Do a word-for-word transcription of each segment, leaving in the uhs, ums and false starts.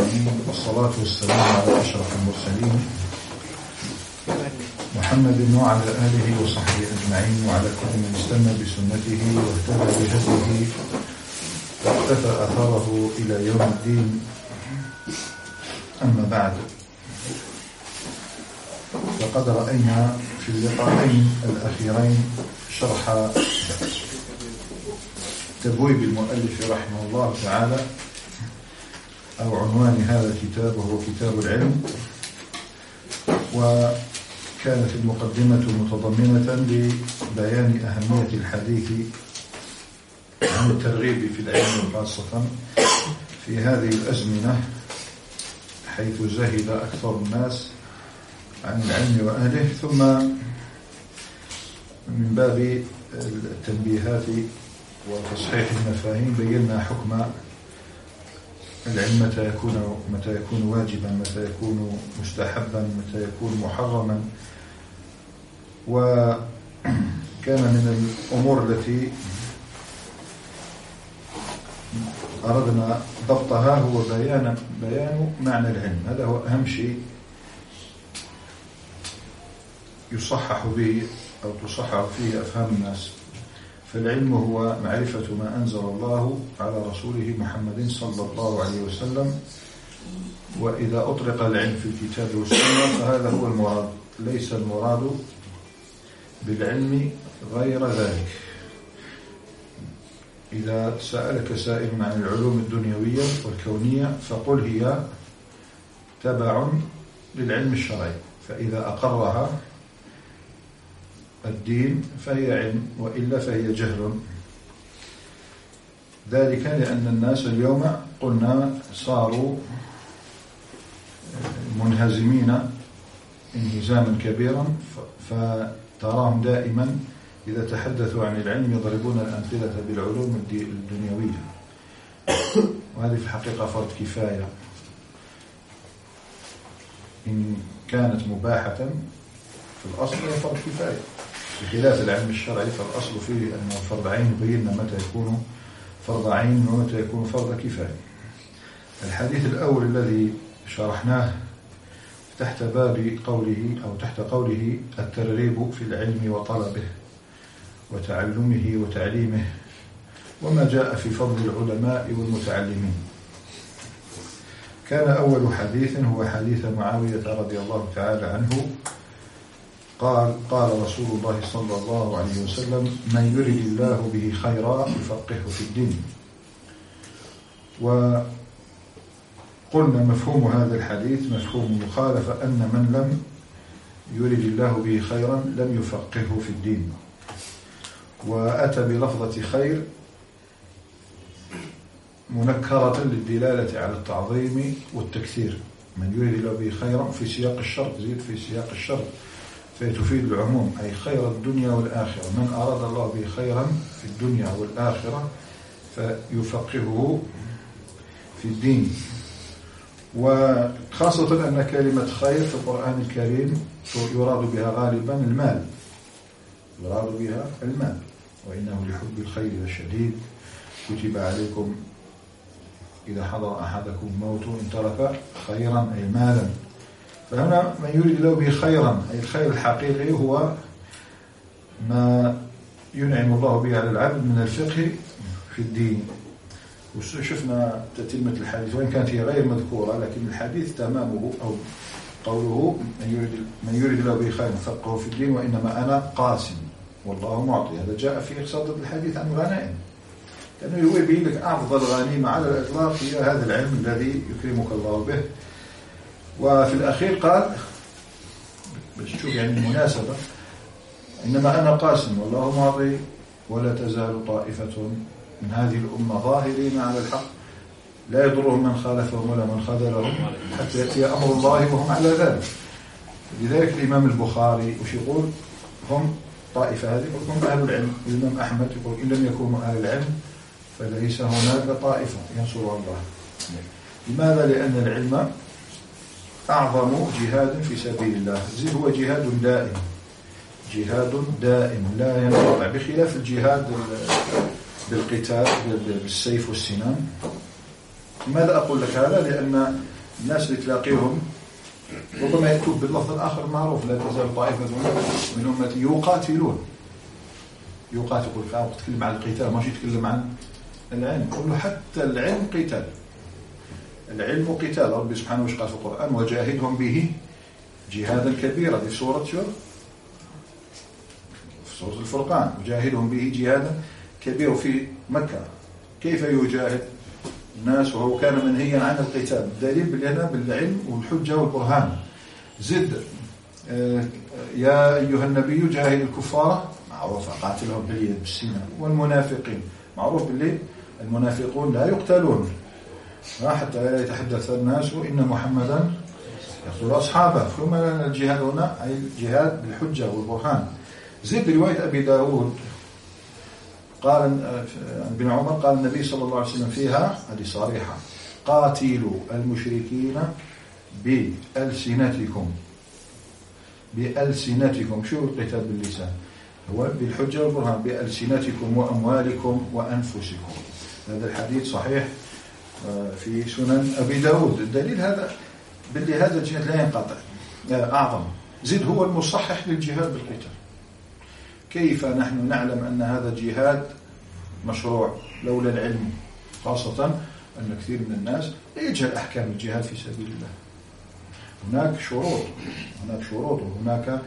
العالمين، والصلاة والسلام على أشرف المرسلين محمد وعلى آله وصحبه أجمعين، وعلى كل من استنى بسنته واهتدى بهديه واقتفى أثره إلى يوم الدين. أما بعد، فقد رأينا في اللقاءين الأخيرين شرح تبويب المؤلف رحمه الله تعالى، أو عنوان هذا الكتاب وهو كتاب العلم، وكانت المقدمة متضمنة لبيان أهمية الحديث عن الترغيب في العلم، خاصة في هذه الأزمنة حيث زهد أكثر الناس عن العلم وأهله. ثم من باب التنبيهات وتصحيح المفاهيم بينا حكم العلم، متى يكون متى يكون واجبا، متى يكون مستحبا، متى يكون محرما. وكان من الأمور التي أردنا ضبطها هو بيان بيان معنى العلم. هذا هو أهم شيء يصحح به أو تصحح فيه أفهام الناس. فالعلم هو معرفة ما أنزل الله على رسوله محمد صلى الله عليه وسلم، وإذا أطلق العلم في الكتاب والسنة فهذا هو المراد، ليس المراد بالعلم غير ذلك. إذا سألك سائل عن العلوم الدنيوية والكونية فقل هي تبع للعلم الشرعي، فإذا أقرها الدين فهي علم، وإلا فهي جهل. ذلك لأن الناس اليوم قلنا صاروا منهزمين انهزاما كبيرا، فتراهم دائما إذا تحدثوا عن العلم يضربون الأمثلة بالعلوم الدنيوية، وهذه في الحقيقة فرض كفاية. إن كانت مباحة في الأصل هي فرض كفاية، بخلاف العلم الشرعي فالأصل فيه أنه فرض عين، بينا متى يكون فرض عين ومتى يكون فرض كفاية. الحديث الأول الذي شرحناه تحت باب قوله أو تحت قوله الترغيب في العلم وطلبه وتعلمه وتعليمه، وما جاء في فضل العلماء والمتعلمين. كان أول حديث هو حديث معاوية رضي الله تعالى عنه، قال قال رسول الله صلى الله عليه وسلم: من يرد الله به خيرا يفقهه في الدين. وقلنا مفهوم هذا الحديث مفهوم مخالفة، أن من لم يرد الله به خيرا لم يفقهه في الدين، وأتى بلفظة خير منكرة للدلالة على التعظيم والتكثير. من يرد الله به خيرا في سياق الشرط، زيد في سياق الشرط فتفيد العموم، أي خير الدنيا والآخرة. من أراد الله به خيرا في الدنيا والآخرة فيفقهه في الدين. وخاصة أن كلمة خير في القرآن الكريم يراد بها غالبا المال، يراد بها المال، وإنه لحب الخير لشديد، كتب عليكم إذا حضر أحدكم الموت إن ترك خيرا أي مالا. فهنا من يريد الله به خيرا أي الخير الحقيقي هو ما ينعم الله به على العبد من الفقه في الدين. وشفنا تتمة الحديث، وإن كانت هي غير مذكورة لكن الحديث تمامه أو قوله من يريد من يريد الله به خيرا فقهه في الدين، وإنما أنا قاسم والله معطي. هذا جاء في صدد الحديث عن الغنائم، لأنه يبين لك أفضل غنيمة على الإطلاق هي هذا العلم الذي يكرمك الله به. وفي الأخير قال باش تشوف يعني المناسبة: إنما أنا قاسم والله معطي، ولا تزال طائفة من هذه الأمة ظاهرين على الحق لا يضرهم من خالفهم ولا من خذلهم حتى يأتي أمر الله وهم على ذلك. لذلك الإمام البخاري وش يقول؟ هم طائفة، هذه هم أهل العلم. الإمام أحمد يقول إن لم يكونوا أهل العلم فليس هناك طائفة ينصر الله. لماذا؟ لأن العلم أعظم جهاد في سبيل الله، هو جهاد دائم، جهاد دائم لا ينقطع، بخلاف الجهاد بالقتال بالسيف والسنان. لماذا أقول لك هذا؟ لأن الناس اللي تلاقيهم ربما يكتب باللفظ الآخر معروف: لا تزال طائفة من أمتي يقاتلون. يقاتل، يقول لك تتكلم عن القتال ماشي يتكلم عن العلم. يقول له حتى العلم قتال، العلم قتال. ربي سبحانه وتعالى قال في القرآن: وجاهدهم به جهادا كبيرا. في سورة شو؟ في سورة الفرقان: وجاهدهم به جهادا كبيرا. في مكة كيف يجاهد الناس وهو كان منهيا عن القتال؟ الدليل بالهنا بالعلم والحجة والبرهان. زد آه يا أيها النبي جاهد الكفار، معروف قاتلهم باليد بالسنة. والمنافقين معروف بالليل المنافقون لا يقتلون حتى لا يتحدث الناس إن محمدا يقتل أصحابه. ثم الجهاد هنا أي الجهاد بالحجة والبرهان. زد رواية أبي داود قال عن ابن عمر قال النبي صلى الله عليه وسلم فيها، هذه صريحة: قاتلوا المشركين بألسنتكم. بألسنتكم. شو القتال باللسان؟ هو بالحجة والبرهان. بألسنتكم وأموالكم وأنفسكم. هذا الحديث صحيح في سنن أبي داود. الدليل هذا باللي هذا الجهاد لا ينقطع أعظم. زد هو المصحح للجهاد بالقتال. كيف نحن نعلم أن هذا الجهاد مشروع لولا العلم؟ خاصة أن كثير من الناس يجهل أحكام الجهاد في سبيل الله. هناك شروط، هناك شروط وهناك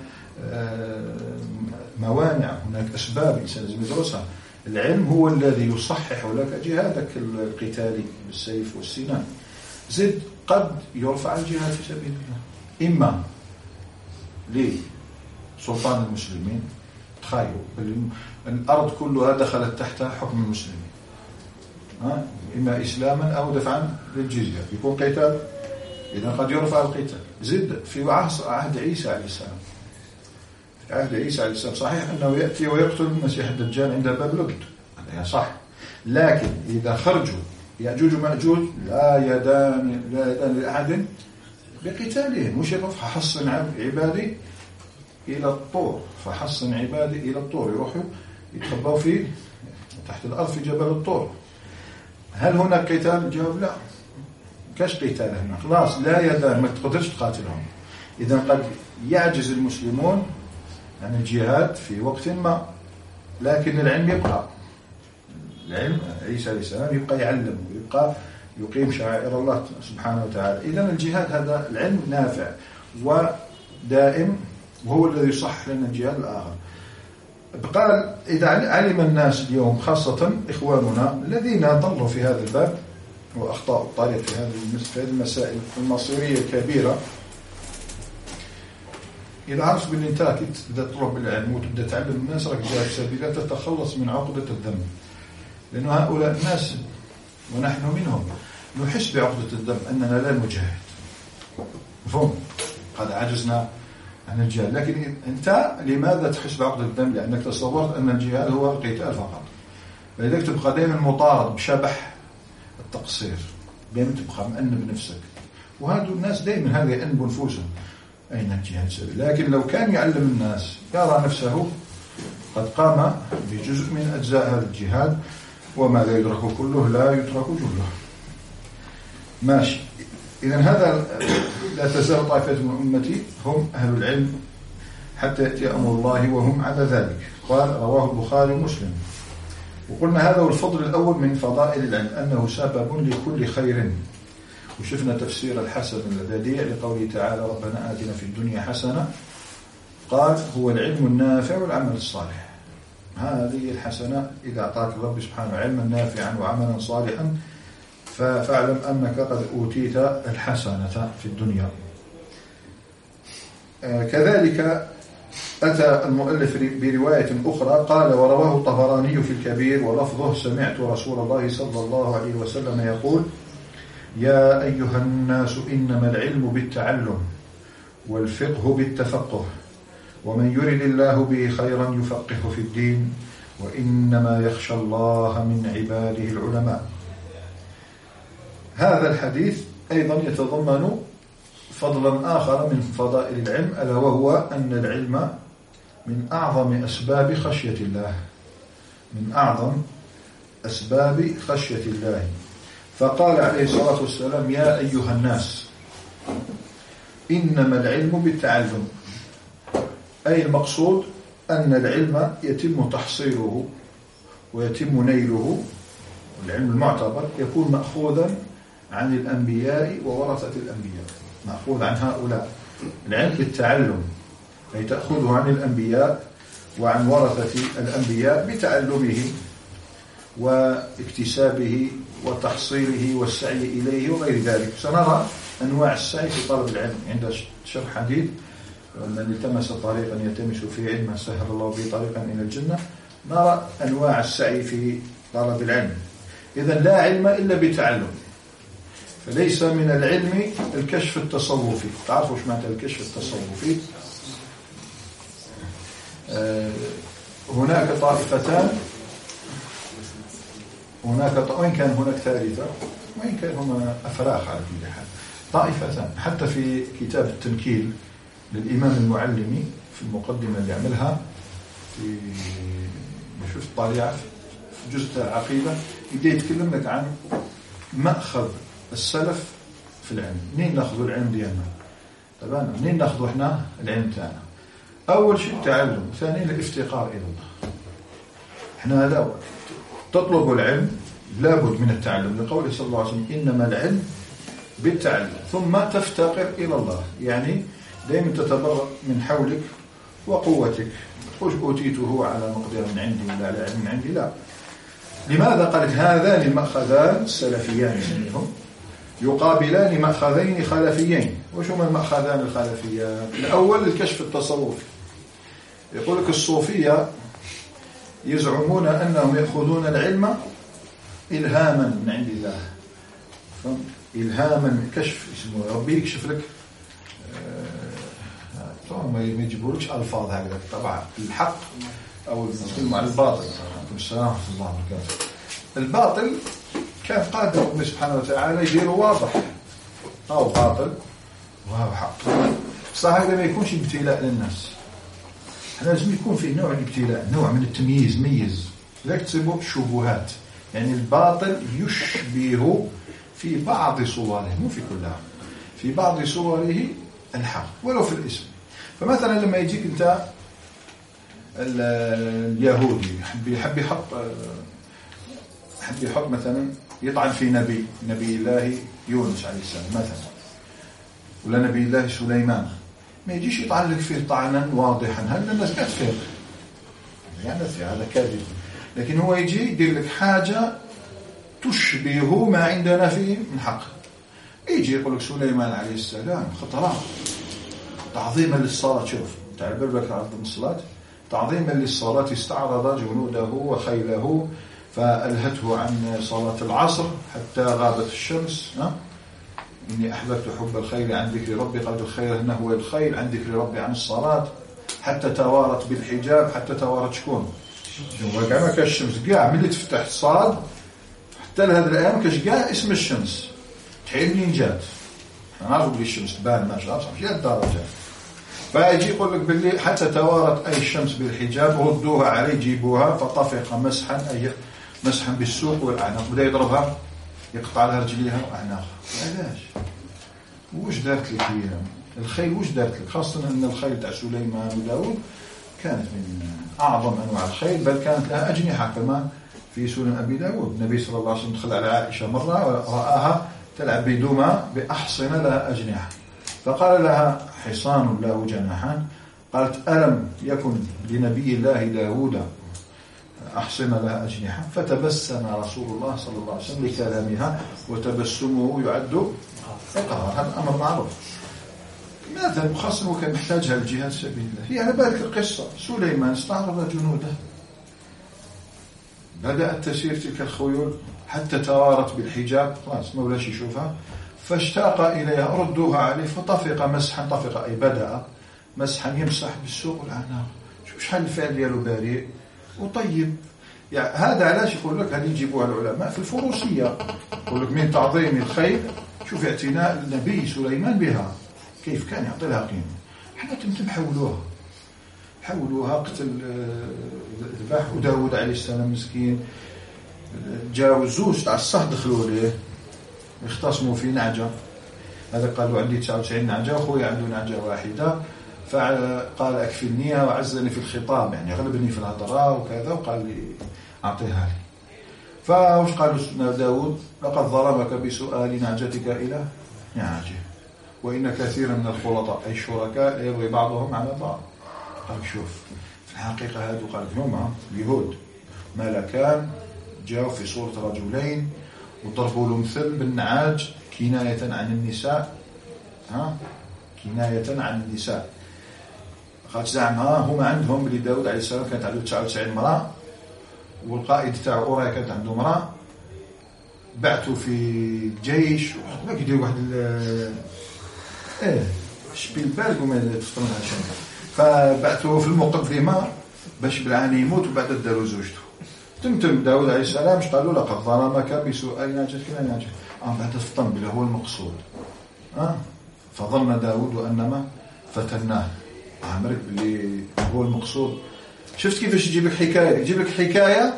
موانع، هناك أسباب الإنسان لازم يدرسها. العلم هو الذي يصحح لك جهادك القتالي بالسيف والسنان. زد قد يرفع الجهاد في سبيل الله إما لسلطان المسلمين. تخيلوا الأرض كلها دخلت تحت حكم المسلمين، ها؟ إما إسلاما أو دفعا للجزية، يكون قتال. إذا قد يرفع القتال. زد في عهد عيسى عليه السلام. في عهد عيسى عليه السلام صحيح أنه يأتي ويقتل المسيح الدجال عند باب لد، هذا صح. لكن إذا خرجوا يأجوج ومأجوج لا يدان لا يدان لأحد بقتالهم. مش فحصن عبادي إلى الطور، فحصن عبادي إلى الطور. يروحوا يتخبوا في تحت الأرض في جبل الطور. هل هناك قتال؟ الجواب لا، كاش قتال هنا. خلاص لا يدان، ما تقدرش تقاتلهم. إذا قد يعجز المسلمون عن الجهاد في وقت ما، لكن العلم يبقى. العلم عيسى عليه السلام يبقى يعلم ويبقى يقيم شعائر الله سبحانه وتعالى. إذا الجهاد هذا العلم نافع ودائم، وهو الذي يصحح لنا الجهاد الآخر. قال: إذا علم الناس اليوم خاصة إخواننا الذين ضلوا في هذا الباب وأخطأوا الطريق في هذه المسائل المصيرية الكبيرة، إذا عرفت باللي أنت تبدأ تروح بالعلم وتبدأ تعلم الناس راك جاي في سبيل تتخلص من عقدة الذنب. لأن هؤلاء الناس ونحن منهم نحس بعقدة الذنب أننا لا نجاهد. مفهوم؟ قد عجزنا عن الجهاد. لكن أنت لماذا تحس بعقدة الذنب؟ لأنك تصورت أن الجهاد هو القتال فقط. فلذلك تبقى دائما مطارد بشبح التقصير، دائما تبقى مأنب بنفسك. وهذا الناس دائما هذا يأنبوا نفوسهم أين الجهاد سبيل. لكن لو كان يعلم الناس يرى نفسه قد قام بجزء من أجزاء هذا الجهاد، وما لا يدرك كله لا يترك جله. ماشي. إذن هذا لا تزال طائفة من أمتي هم أهل العلم حتى يأتي أمر الله وهم على ذلك. قال رواه البخاري ومسلم. وقلنا هذا هو الفضل الأول من فضائل العلم، أنه سبب لكل خير. وشفنا تفسير الحسن البديع لقوله تعالى: ربنا آتنا في الدنيا حسنة. قال: هو العلم النافع والعمل الصالح. هذه الحسنة إذا أعطاك رب سبحانه علما نافعا وعملا صالحا فاعلم أنك قد أوتيت الحسنة في الدنيا. آه كذلك أتى المؤلف برواية أخرى قال: ورواه الطبراني في الكبير ولفظه: سمعت رسول الله صلى الله عليه وسلم يقول: يا أيها الناس إنما العلم بالتعلم والفقه بالتفقه، ومن يرد الله به خيرا يفقهه في الدين، وإنما يخشى الله من عباده العلماء. هذا الحديث أيضا يتضمن فضلا آخر من فضائل العلم، ألا وهو أن العلم من أعظم أسباب خشية الله، من أعظم أسباب خشية الله. فقال عليه الصلاة والسلام: يا أيها الناس. إنما العلم بالتعلم، أي المقصود أن العلم يتم تحصيله ويتم نيله، العلم المعتبر يكون مأخوذا عن الأنبياء وورثة الأنبياء، مأخوذ عن هؤلاء. العلم بالتعلم أي تأخذه عن الأنبياء وعن ورثة الأنبياء بتعلمه واكتسابه وتحصيله والسعي إليه وغير ذلك. سنرى أنواع السعي في طلب العلم عند شرح حديث من التمس طريقا يلتمس في علم سهل الله به طريقا إلى الجنة. نرى أنواع السعي في طلب العلم. إذن لا علم إلا بتعلم، فليس من العلم الكشف التصوفي. تعرفوا ايش معنى الكشف التصوفي؟ آه هناك طائفتان، هناك وإن كان هناك ثالثة وإن كان هما أفراخ على كل حال، طائفتان. حتى في كتاب التنكيل للإمام المعلمي في المقدمة اللي عملها في مشوف الطالعة في جزء العقيدة يبدأ يتكلم لك عن مأخذ السلف في العلم. منين ناخذ العلم ديالنا؟ طبعا منين ناخذ احنا العلم تاعنا؟ أول شيء التعلم، ثانيا الافتقار إلى الله. احنا لا تطلب العلم لابد من التعلم، لقوله صلى الله عليه وسلم إنما العلم بالتعلم، ثم تفتقر إلى الله، يعني دائما تتبرأ من حولك وقوتك. قل أوتيته على مقدار من عندي ولا على علم من عندي، لا. لماذا؟ قالت هذان المأخذان السلفيان منهم يقابلان مأخذين خلفيين. وش هما المأخذان الخلفيان؟ الأول الكشف التصوفي. يقول لك الصوفية يزعمون أنهم يأخذون العلم إلهاما من عند الله، إلهاما، كشف اسمه ربي يكشف لك. طبعا ما يجيبولكش ألفاظ هكذا، طبعا الحق أو المسلم على الباطل. السلام ورحمة الله وبركاته. الباطل كان قادر الله سبحانه وتعالى يديره واضح، أو باطل وهو حق. صح هذا ما يكونش ابتلاء للناس، لازم يكون في نوع الابتلاء، نوع من التمييز، ميز. لا تصيبوا الشبهات، يعني الباطل يشبه في بعض صوره، مو في كلها، في بعض صوره الحق ولو في الاسم. فمثلا لما يجيك انت اليهودي يحب يحط يحب يحط مثلا يطعن في نبي نبي الله يونس عليه السلام مثلا، ولا نبي الله سليمان، ما يجيش يطعن لك فيه طعنا واضحا، هل الناس قاعد فيه يعني في هذا كاذب، لكن هو يجي يدير لك حاجة تشبه ما عندنا فيه من حق. يجي يقول لك سليمان عليه السلام خطران تعظيما للصلاة، شوف تعبر لك عظم الصلاة، تعظيما للصلاة استعرض جنوده وخيله فألهته عن صلاة العصر حتى غابت الشمس. ها؟ إني أحببت حب الخير عن ذكر ربي، قلت الخير إنه هو الخير، عن ذكر ربي عن الصلاة، حتى توارت بالحجاب، حتى توارت شكون؟ وكاع ما كاش الشمس كاع ملي تفتح الصاد حتى لهذه الأيام كاش كاع اسم الشمس تحيل منين جات. نعرفوا بلي الشمس تبان ما شاء الله في الدرجة، فيجي يقول لك باللي حتى توارت أي الشمس بالحجاب ردوها عليه جيبوها فطفق مسحا، أي مسحا بالسوق والأعناق، بدأ يضربها يقطع لها رجليها وأعناقها. علاش؟ وش دارت لك هي الخيل؟ وش دارت لك؟ خاصة أن الخيل تاع سليمان وداود كانت من أعظم أنواع الخيل، بل كانت لها أجنحة كما في سنن أبي داود. النبي صلى الله عليه وسلم دخل على عائشة مرة ورآها تلعب بدمى بأحصنة لها أجنحة، فقال لها حصان له جناحان، قالت ألم يكن لنبي الله داود أحصنة لها أجنحة؟ فتبسم رسول الله صلى الله عليه وسلم لكلامها، وتبسمه يعد إقرار، هذا أمر معروف. ماذا خاصة وكان محتاجها الجهاد سبيل الله. هي على بالك القصة، سليمان استعرض جنوده، بدأت تسير تلك الخيول حتى توارت بالحجاب، خلاص ما ولاش يشوفها، فاشتاق إليها ردوها عليه فطفق مسحا، طفق أي بدأ مسحا يمسح بالسوق والأعناق. شوف شحال الفعل ديالو بريء وطيب. يعني هذا علاش يقول لك هذه يجيبوها العلماء في الفروسية، يقول لك من تعظيم الخيل شوف اعتناء النبي سليمان بها، كيف كان يعطي لها قيمة. احنا تمتم حولوها حولوها قتل ذبح، وداود عليه السلام مسكين جاو زوج تاع الصح دخلوا ليه يختصموا في نعجة، هذا قالوا عندي تسعة وتسعين نعجة وأخوي عنده نعجة واحدة، فقال أكفلنيها وعزني في الخطاب، يعني غلبني في الهضرة وكذا، وقال لي أعطيها لي. فوش قالوا سيدنا داود؟ لقد ظلمك بسؤال نعجتك إلى نعاجه وإن كثيرا من الخلطاء أي الشركاء يبغي بعضهم على بعض. قال شوف في الحقيقة هذو قال هم اليهود ملكان جاءوا في صورة رجلين وضربوا له مثل بالنعاج كناية عن النساء، ها كناية عن النساء. قالت زعما هم عندهم اللي داود عليه السلام كانت عنده تسعة وتسعين امرأة، والقائد تاع أورايا كانت عنده امرأة، بعثوا في الجيش ما كيديروا واحد ايه شبيلبرغ وما تفطرون عشان، فبعثوه في المقدمة باش بالعاني يموت وبعد داروا زوجته. تمتم داود عليه السلام اش قالوا؟ لقد ظلمك بسؤال نعجتك إلى نعجه. اه بعد فطن بلا هو المقصود. اه فظن داود انما فتناه، عمرك باللي هو المقصود. شفت كيفاش يجيب لك حكايه؟ يجيب لك حكايه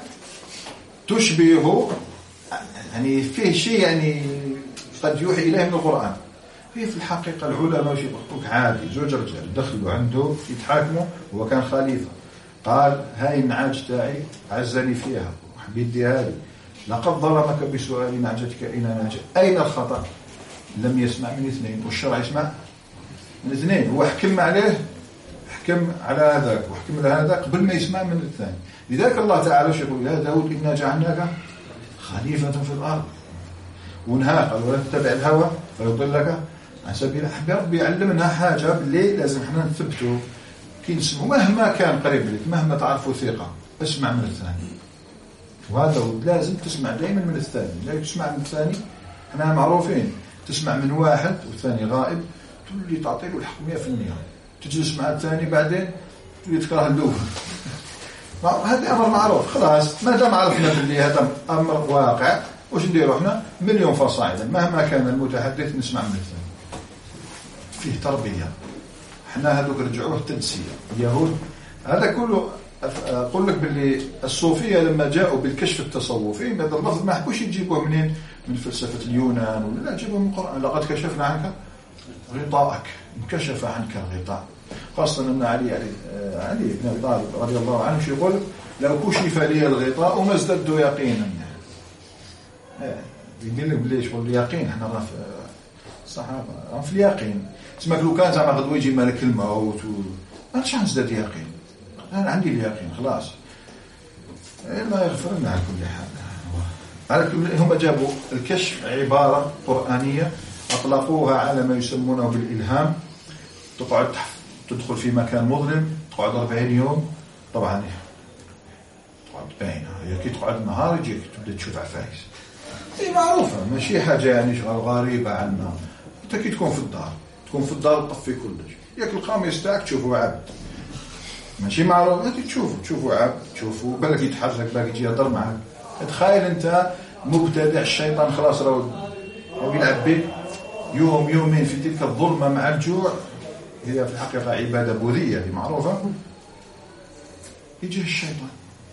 تشبه يعني فيه شيء يعني قد يوحي اليه من القران. هي في الحقيقه العلماء واش يقولوا؟ عادي زوج رجال دخلوا عنده يتحاكموا، هو كان خليفه، قال هاي النعاج تاعي عزني فيها وحب يديها لي، لقد ظلمك بسؤال نعجتك الى نعجه. اين الخطا؟ لم يسمع من اثنين، والشرع يسمع من اثنين. هو حكم عليه، حكم على هذاك وحكم على هذاك قبل ما يسمع من الثاني. لذلك الله تعالى يقول يا داود إنا جعلناك خليفة في الأرض، ونهى قال ولا تتبع الهوى فيضلك عن سبيل. حبي ربي يعلمنا حاجة بالليل لازم احنا نثبته كي نسمعه مهما كان قريب لك، مهما تعرفوا ثقة، اسمع من الثاني. وهذا لازم تسمع دائما من الثاني. لا تسمع من الثاني، احنا معروفين تسمع من واحد والثاني غائب تولي تعطي له الحق مئة بالمئة، تجلس مع الثاني بعدين تولي تكره الاول. هذا امر معروف خلاص. ما دام عرفنا باللي هذا امر واقع، واش نديروا احنا؟ مليون فصاعدا مهما كان المتحدث نسمع من الثاني. فيه تربيه. احنا هذوك رجعوه تدسيه اليهود. هذا كله اقول لك باللي الصوفيه لما جاءوا بالكشف التصوفي هذا اللفظ ما حبوش يجيبوه منين؟ من فلسفه اليونان ولا لا، جيبوه من القران. لقد كشفنا عنك غطاءك، انكشف عنك الغطاء. خاصة أن علي علي علي بن أبي طالب رضي الله عنه يقول لو كشف لي الغطاء وما ازددت يقينا. يقول لك بليش يقول اليقين احنا راه في الصحابة راه في اليقين. اسمك لو كان زعما غدوه يجي ملك الموت ما عادش نزداد يقين، أنا عندي اليقين خلاص. الله يغفر لنا على كل حال. على كل هم جابوا الكشف عبارة قرآنية أطلقوها على ما يسمونه بالإلهام. تقعد تدخل في مكان مظلم تقعد أربعين يوم، طبعا تقعد باينة هي كي تقعد نهار يجيك تبدأ تشوف عفايس. هي معروفة ماشي حاجة يعني شغل غريبة عنا. أنت كي تكون في الدار تكون في الدار تطفي كل شيء، ياك القميص تاعك تشوفه عبد ماشي معروف، أنت تشوفه تشوفه عبد تشوفه بالك يتحرك باقي يجي يهضر معك. تخيل أنت مبتدع الشيطان خلاص راهو راهو يلعب بك يوم يومين في تلك الظلمة مع الجوع. هي في الحقيقة عبادة بوذية هي معروفة. يجي الشيطان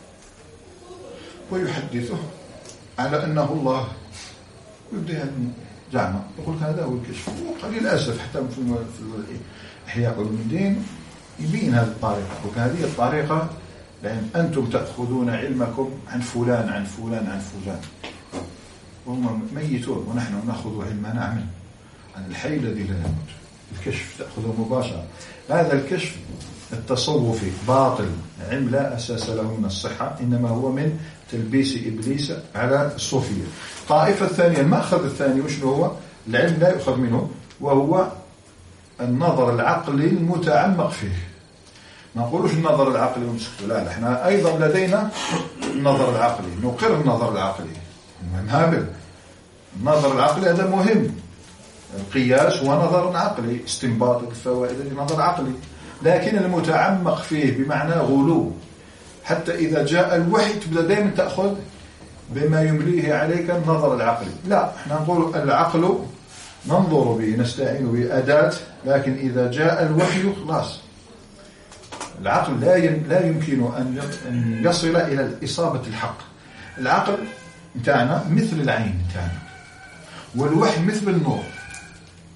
ويحدثه على أنه الله ويبدأ زعما يقول هذا هو الكشف. وقليل الأسف حتى في إحياء علوم الدين يبين هذه الطريقة، وهذه الطريقة لأن أنتم تأخذون علمكم عن فلان عن فلان عن فلان وهم ميتون، ونحن نأخذ علمنا عنه عن الحي الذي لا يموت. الكشف تأخذه مباشرة. هذا الكشف التصوفي باطل، علم لا أساس له من الصحة، إنما هو من تلبيس إبليس على الصوفية. الطائفة الثانية المأخذ الثاني وشنو هو؟ العلم لا يؤخذ منه، وهو النظر العقلي المتعمق فيه. ما نقولوش النظر العقلي ونسكتوا، لا لا، احنا أيضا لدينا النظر العقلي، نقر النظر العقلي مهابل. النظر العقلي هذا مهم. القياس هو نظر عقلي، استنباط الفوائد نظر عقلي، لكن المتعمق فيه بمعنى غلو. حتى إذا جاء الوحي تبدأ دائما تأخذ بما يمليه عليك النظر العقلي. لا، احنا نقول العقل ننظر به نستعين به أداة، لكن إذا جاء الوحي خلاص العقل لا لا يمكن أن يصل إلى إصابة الحق. العقل نتاعنا مثل العين نتاعنا، والوحي مثل النور.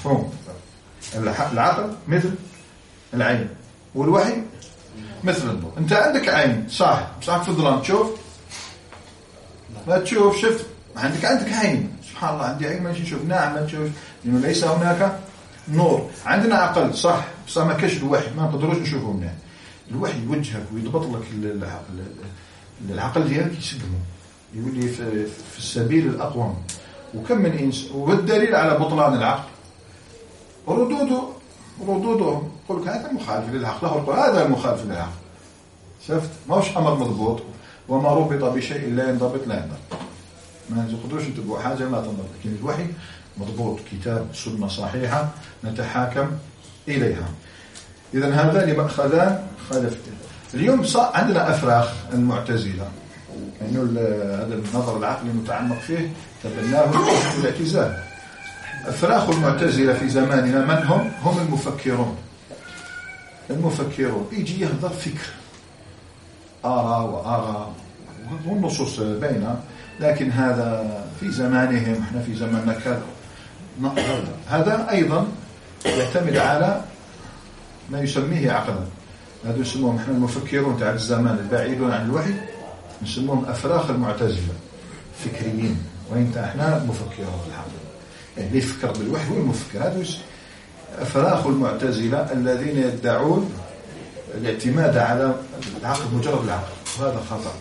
مفهوم؟ العقل مثل العين والوحي مثل الضوء. أنت عندك عين صح صح في الظلام تشوف ما تشوف شفت عندك عندك عين سبحان الله عندي عين ماشي نشوف نعم ما تشوف لأنه ليس هناك نور. عندنا عقل صح بس ما كاش الوحي ما نقدروش نشوفه منه. الوحي يوجهك ويضبط لك العقل ديالك يسلمه يولي في, في السبيل الأقوم. وكم من إنس والدليل على بطلان العقل ردوده ردودهم يقول لك هذا مخالف للعقل يقول هذا المخالف للعقل شفت ماهوش أمر مضبوط وما ربط بشيء لا ينضبط لا ينضبط ما نقدروش نتبعوا حاجة ما تنضبط. لكن الوحي مضبوط كتاب سنة صحيحة نتحاكم إليها. إذن هذان مأخذان خالف. اليوم عندنا أفراخ المعتزلة إنه هذا النظر العقلي المتعمق فيه تبناه الاعتزال. أفراخ المعتزلة في زماننا من هم؟ هم المفكرون. المفكرون يجي يهضر فكر آراء وآراء والنصوص بينه لكن هذا في زمانهم احنا في زماننا كذا. هذا أيضا يعتمد على ما يسميه عقلا. هذا يسموهم احنا المفكرون تاع الزمان البعيدون عن الوحي نسموهم أفراخ المعتزلة فكريين وإنت احنا مفكرون في الحقيقة يعني اللي يفكر بالوحي هو المفكر. هذا أفراخ المعتزلة الذين يدعون الاعتماد على العقل مجرد العقل وهذا خطأ.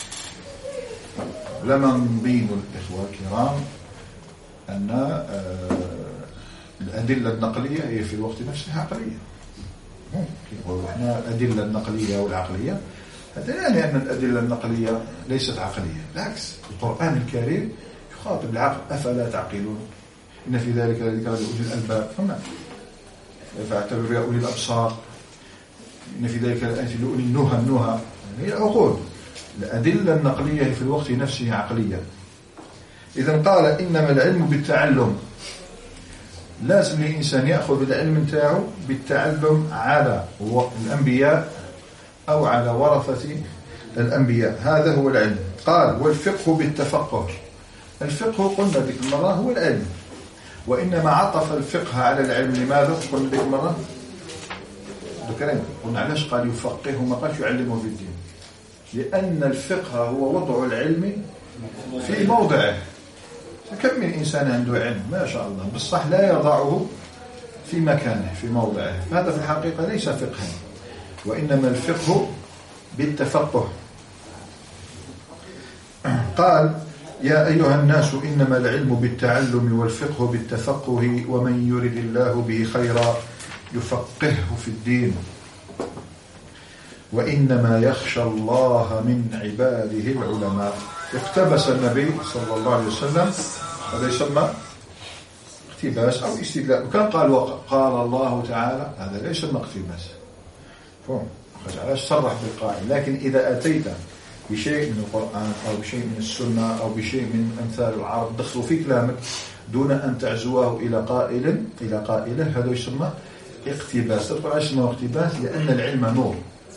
لما نبين الإخوة الكرام أن الأدلة النقلية هي في الوقت نفسه عقلية. احنا الأدلة النقلية والعقلية هذا لا يعني أن الأدلة النقلية ليست عقلية بالعكس. القرآن الكريم يخاطب العقل أفلا تعقلون إن في ذلك لذكرى لأولي الألباب فما فاعتبروا يا أولي الأبصار إن في ذلك لآيات لأولي النهى النهى هي عقول. الأدلة النقلية في الوقت نفسه عقلية. إذا قال إنما العلم بالتعلم لازم الإنسان يأخذ العلم نتاعه بالتعلم على الأنبياء أو على ورثة الأنبياء هذا هو العلم. قال والفقه بالتفقه. الفقه قلنا ذيك المرة هو العلم وإنما عطف الفقه على العلم لماذا؟ قلنا ذيك المرة ذكرين قلنا علاش قال يفقه وما قالش يعلمه في الدين لأن الفقه هو وضع العلم في موضعه. كم من إنسان عنده علم ما شاء الله بالصح لا يضعه في مكانه في موضعه هذا في الحقيقة ليس فقها وإنما الفقه بالتفقه. قال يا أيها الناس إنما العلم بالتعلم والفقه بالتفقه ومن يرد الله به خيرا يفقهه في الدين وإنما يخشى الله من عباده العلماء. اقتبس النبي صلى الله عليه وسلم هذا يسمى اقتباس أو استدلال. وكان قال قال الله تعالى هذا لا يسمى اقتباس فهم علاش صرح بالقائل. لكن إذا أتيت بشيء من القرآن أو بشيء من السنة أو بشيء من أمثال العرب دخلوا في كلامك دون أن تعزوه إلى قائل إلى قائله هذا يسمى اقتباس. تقول علاش اسمه اقتباس؟ لأن العلم نور.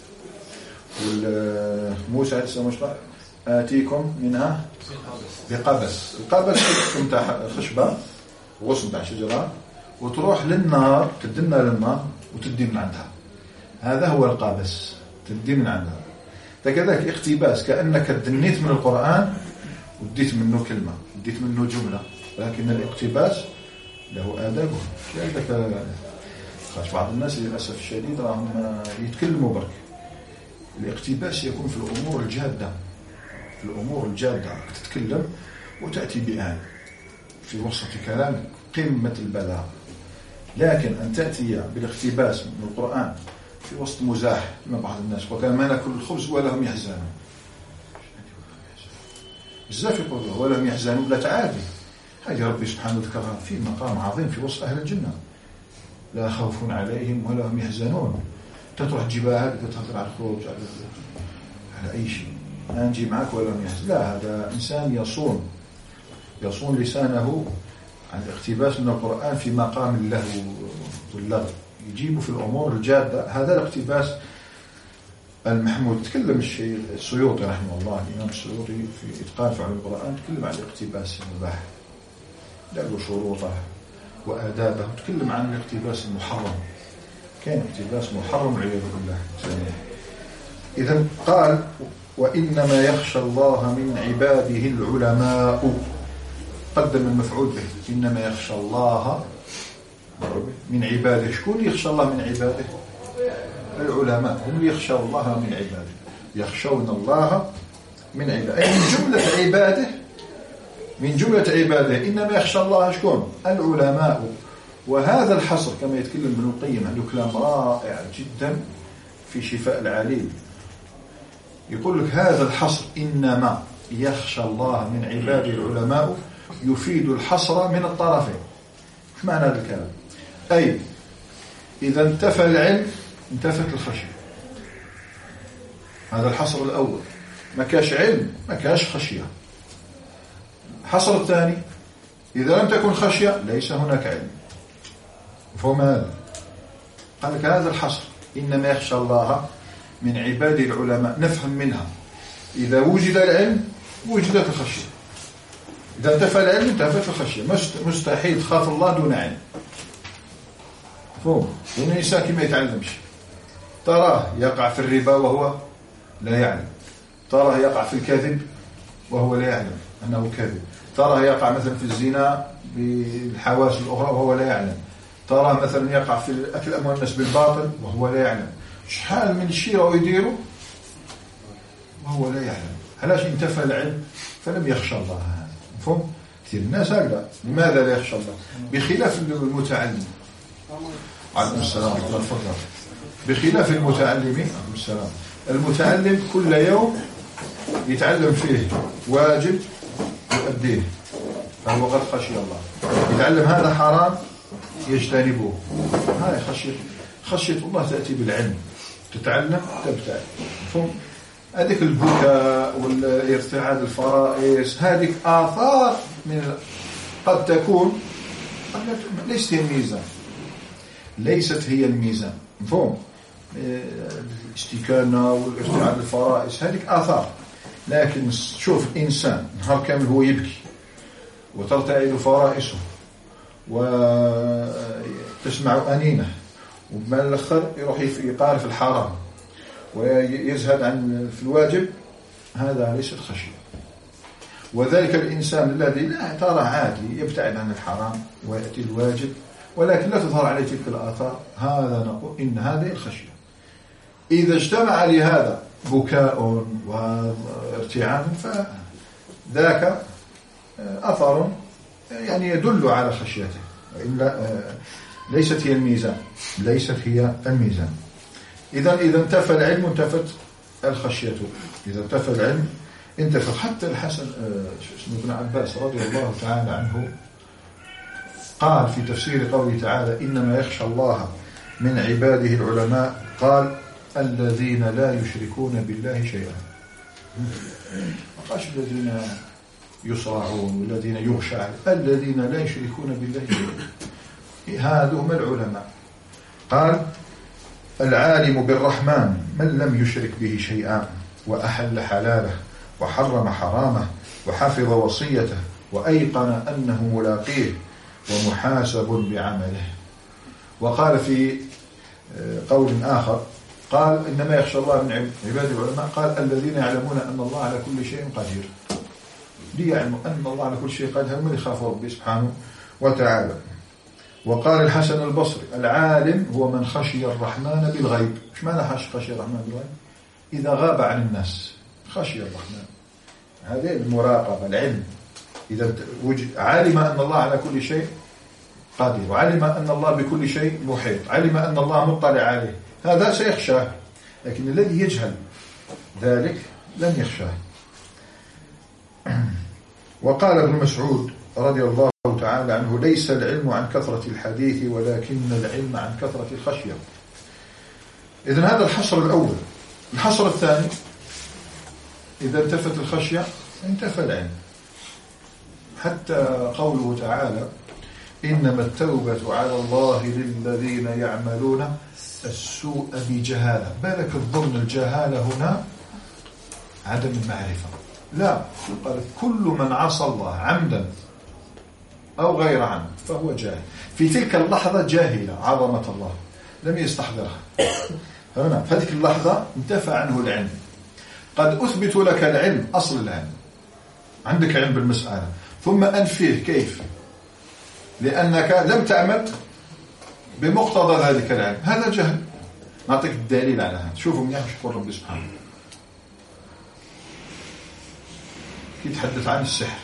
موسى عليه السلام آتيكم منها بقبس. القبس تاع خشبة غصن تاع شجرة وتروح للنار تدنا للنار وتدي من عندها هذا هو القابس تدي من عندها. كذلك اقتباس كأنك دنيت من القرآن وديت منه كلمة وديت منه جملة. لكن الاقتباس له آدابه. كذلك خاص بعض الناس للأسف الشديد راهم يتكلموا برك. الاقتباس يكون في الأمور الجادة في الأمور الجادة تتكلم وتأتي بآن في وسط كلامك قمة البلاغة. لكن أن تأتي بالاقتباس من القرآن في وسط مزاح كما بعض الناس وكان ما ناكل الخبز ولا هم يحزنون بزاف يقولوا ولا هم يحزنون لا تعادي. هذه ربي سبحانه ذكرها في مقام عظيم في وسط أهل الجنة لا خوف عليهم ولا هم يحزنون. تروح تجيبها هكذا تهضر على الخروج على أي شيء ما نجي معك ولا هم يحزن. لا هذا إنسان يصون يصون لسانه عن الاقتباس من القرآن في مقام اللهو واللغو يجيبه في الأمور الجادة. هذا الاقتباس المحمود. تكلم الشيء السيوطي رحمه الله الإمام السيوطي في إتقان في علم القرآن تكلم عن الاقتباس المباح له شروطه وآدابه، تكلم عن الاقتباس المحرم. كان اقتباس محرم والعياذ بالله. إذا قال وإنما يخشى الله من عباده العلماء، قدم المفعول به، إنما يخشى الله من عباده. شكون يخشى الله من عباده؟ العلماء هم يخشى الله من عباده، يخشون الله من عباده، أي من جملة عباده، من جملة عباده إنما يخشى الله شكون؟ العلماء. وهذا الحصر كما يتكلم ابن القيم، عنده كلام رائع جدا في شفاء العليل، يقول لك هذا الحصر إنما يخشى الله من عباده العلماء يفيد الحصر من الطرفين. ايش معنى هذا الكلام؟ أي إذا انتفى العلم انتفت الخشية. هذا الحصر الأول، ما كاش علم ما كاش خشية. الحصر الثاني إذا لم تكن خشية ليس هناك علم. فهم هذا؟ قال لك هذا الحصر إنما يخشى الله من عباده العلماء، نفهم منها إذا وجد العلم وجدت الخشية، إذا انتفى العلم انتفت الخشية. مستحيل تخاف الله دون علم. فهم؟ لأن الإنسان كما يتعلمش، تراه يقع في الربا وهو لا يعلم، تراه يقع في الكذب وهو لا يعلم أنه كذب، تراه يقع مثلا في الزنا بالحواس الأخرى وهو لا يعلم، تراه مثلا يقع في أكل أموال الناس بالباطل وهو لا يعلم. شحال من شيء راهو يديروا وهو لا يعلم. علاش انتفى العلم فلم يخشى الله؟ هذا مفهوم؟ كثير الناس هكذا. لماذا لا يخشى الله؟ بخلاف المتعلم. عليكم السلام ورحمة الله. تفضل. بخلاف المتعلم، عليكم السلام، المتعلم كل يوم يتعلم فيه واجب يؤديه فهو قد خشي الله. يتعلم هذا حرام يجتنبه، هاي خشية. خشية الله تأتي بالعلم، تتعلم تبتعد. مفهوم؟ هذيك البكاء والارتعاد الفرائس هذيك آثار من قد تكون ليست هي الميزان، ليست هي الميزان. مفهوم؟ الاستكانة والارتعاد الفرائس هذيك آثار. لكن شوف إنسان نهار كامل هو يبكي وترتعد فرائسه وتسمع أنينه وبما الأخر يروح يقارف الحرام ويزهد عن في الواجب، هذا ليس خشية. وذلك الإنسان الذي لا ترى عادي يبتعد عن الحرام ويأتي الواجب ولكن لا تظهر عليه تلك الآثار، هذا نقول إن هذه الخشية. إذا اجتمع لهذا بكاء وارتعاد فذاك أثر يعني يدل على خشيته، وإلا ليست هي الميزان، ليست هي الميزان. إذا إذا انتفى العلم انتفت الخشية، إذا انتفى العلم انتفى. حتى الحسن اسمه ابن عباس رضي الله تعالى عنه قال في تفسير قوله تعالى إنما يخشى الله من عباده العلماء، قال الذين لا يشركون بالله شيئا. ما قالش الذين يصرعون والذين يغشى، الذين لا يشركون بالله شيئا، هذهم العلماء. قال العالم بالرحمن من لم يشرك به شيئا وأحل حلاله وحرم حرامه وحفظ وصيته وأيقن أنه ملاقيه ومحاسب بعمله. وقال في قول آخر قال إنما يخشى الله من عباد العلماء، قال الذين يعلمون أن الله على كل شيء قدير. ليعلموا أن الله على كل شيء قدير هم يخافوا ربي سبحانه وتعالى. وقال الحسن البصري العالم هو من خشي الرحمن بالغيب. ايش معنى خشي الرحمن بالغيب؟ إذا غاب عن الناس خشي الرحمن، هذه المراقبة العلم. إذا وجد علم أن الله على كل شيء قادر، وعلم أن الله بكل شيء محيط، علم أن الله مطلع عليه، هذا سيخشاه. لكن الذي يجهل ذلك لن يخشاه. وقال ابن مسعود رضي الله تعالى عنه ليس العلم عن كثرة الحديث ولكن العلم عن كثرة الخشية. إذن هذا الحصر الأول. الحصر الثاني إذا انتفت الخشية انتفى العلم. حتى قوله تعالى إنما التوبة على الله للذين يعملون السوء بجهالة. بالك الظن الجهالة هنا عدم المعرفة، لا، قال كل من عصى الله عمدا أو غير عمد فهو جاهل. في تلك اللحظة جاهل عظمة الله، لم يستحضرها. هنا في هذه اللحظة انتفى عنه العلم. قد أثبت لك العلم، أصل العلم، عندك علم بالمسألة، ثم أنفيه. كيف؟ لأنك لم تعمل بمقتضى ذلك العلم، هذا جهل. نعطيك الدليل على هذا. شوفوا منيح وش يقول ربي سبحانه كي يتحدث عن السحر.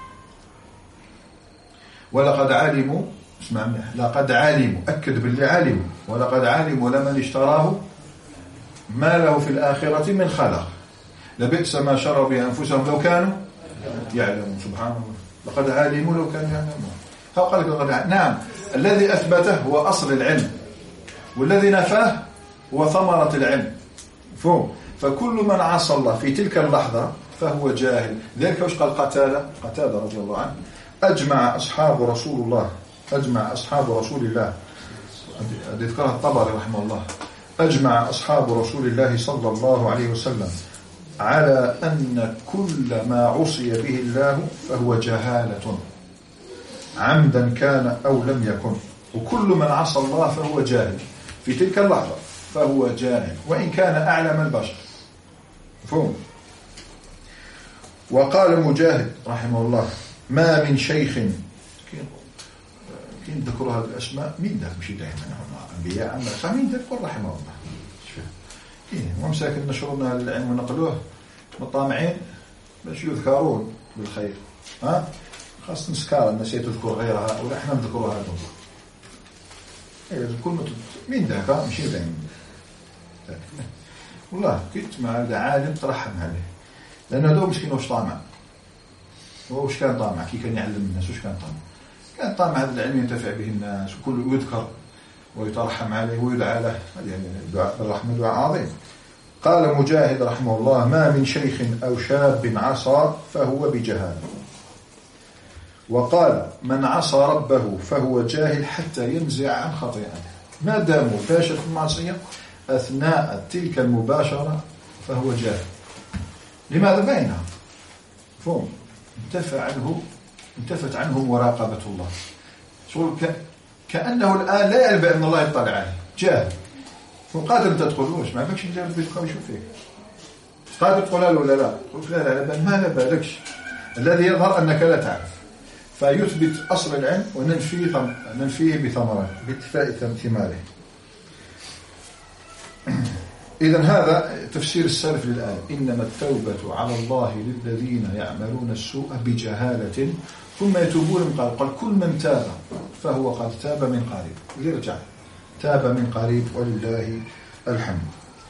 ولقد علموا، اسمع منيح، لقد علموا، أكد باللي علموا، ولقد علموا لمن اشتراه ما له في الآخرة من خلاق لبئس ما شروا به أنفسهم لو كانوا يعلمون. سبحان الله، لقد علموا لو كانوا يعلمون. هو قال لك لقد علموا. نعم، الذي أثبته هو أصل العلم، والذي نفاه هو ثمرة العلم. فهم؟ فكل من عصى الله في تلك اللحظة فهو جاهل. ذلك وش قال قتادة قتادة رضي الله عنه: أجمع أصحاب رسول الله أجمع أصحاب رسول الله ذكرها الطبري رحمه الله أجمع أصحاب رسول الله صلى الله عليه وسلم على أن كل ما عصي به الله فهو جهالة عمدا كان أو لم يكن، وكل من عصى الله فهو جاهل في تلك اللحظة، فهو جاهل وإن كان أعلم البشر. فهم؟ وقال مجاهد رحمه الله: ما من شيخ، كين ذكروا هذه الأسماء مين ذاك مشي دائما أنبياء عما خمين ذكر رحمه الله. كين ومساكن نشرنا العلم ونقلوه مطامعين باش يذكرون بالخير. ها خاصة نسكار نسيت تذكر غيرها ولا احنا نذكروا هذا. كل مين ذاك مشي دائما والله. كنت مع العالم ترحم عليه لأن هذا مسكين وش طامع. هو وش كان طامع؟ كي كان يعلم الناس وش كان طامع؟ كان طامع هذا العلم ينتفع به الناس وكل يذكر ويترحم عليه ويدعى له. يعني الدعاء الرحمة دعاء عظيم. قال مجاهد رحمه الله: ما من شيخ أو شاب عصى فهو بجهالة. وقال: من عصى ربه فهو جاهل حتى ينزع عن خطيئته. ما داموا فاشل في المعصية أثناء تلك المباشرة فهو جاهل. لماذا؟ بينها فهم انتفى عنه انتفت عنه مراقبة الله. شغل كأنه الآن لا يعلم أن الله يطلع عليه. جاهل. فقادر تدخل وش ما فيكش مجرد بيتقوم يشوف فيك. قادر تقول له ولا لا؟ قلت لا لا لا ما لا بالكش. الذي يظهر أنك لا تعرف. فيثبت أصل العلم وننفيه ننفيه بثمره باتفاء ثماره. إذن هذا تفسير السلف للآية: إنما التوبة على الله للذين يعملون السوء بجهالة ثم يتوبون من قريب. قال: كل من تاب فهو قد تاب من قريب. يرجع تاب من قريب ولله الحمد.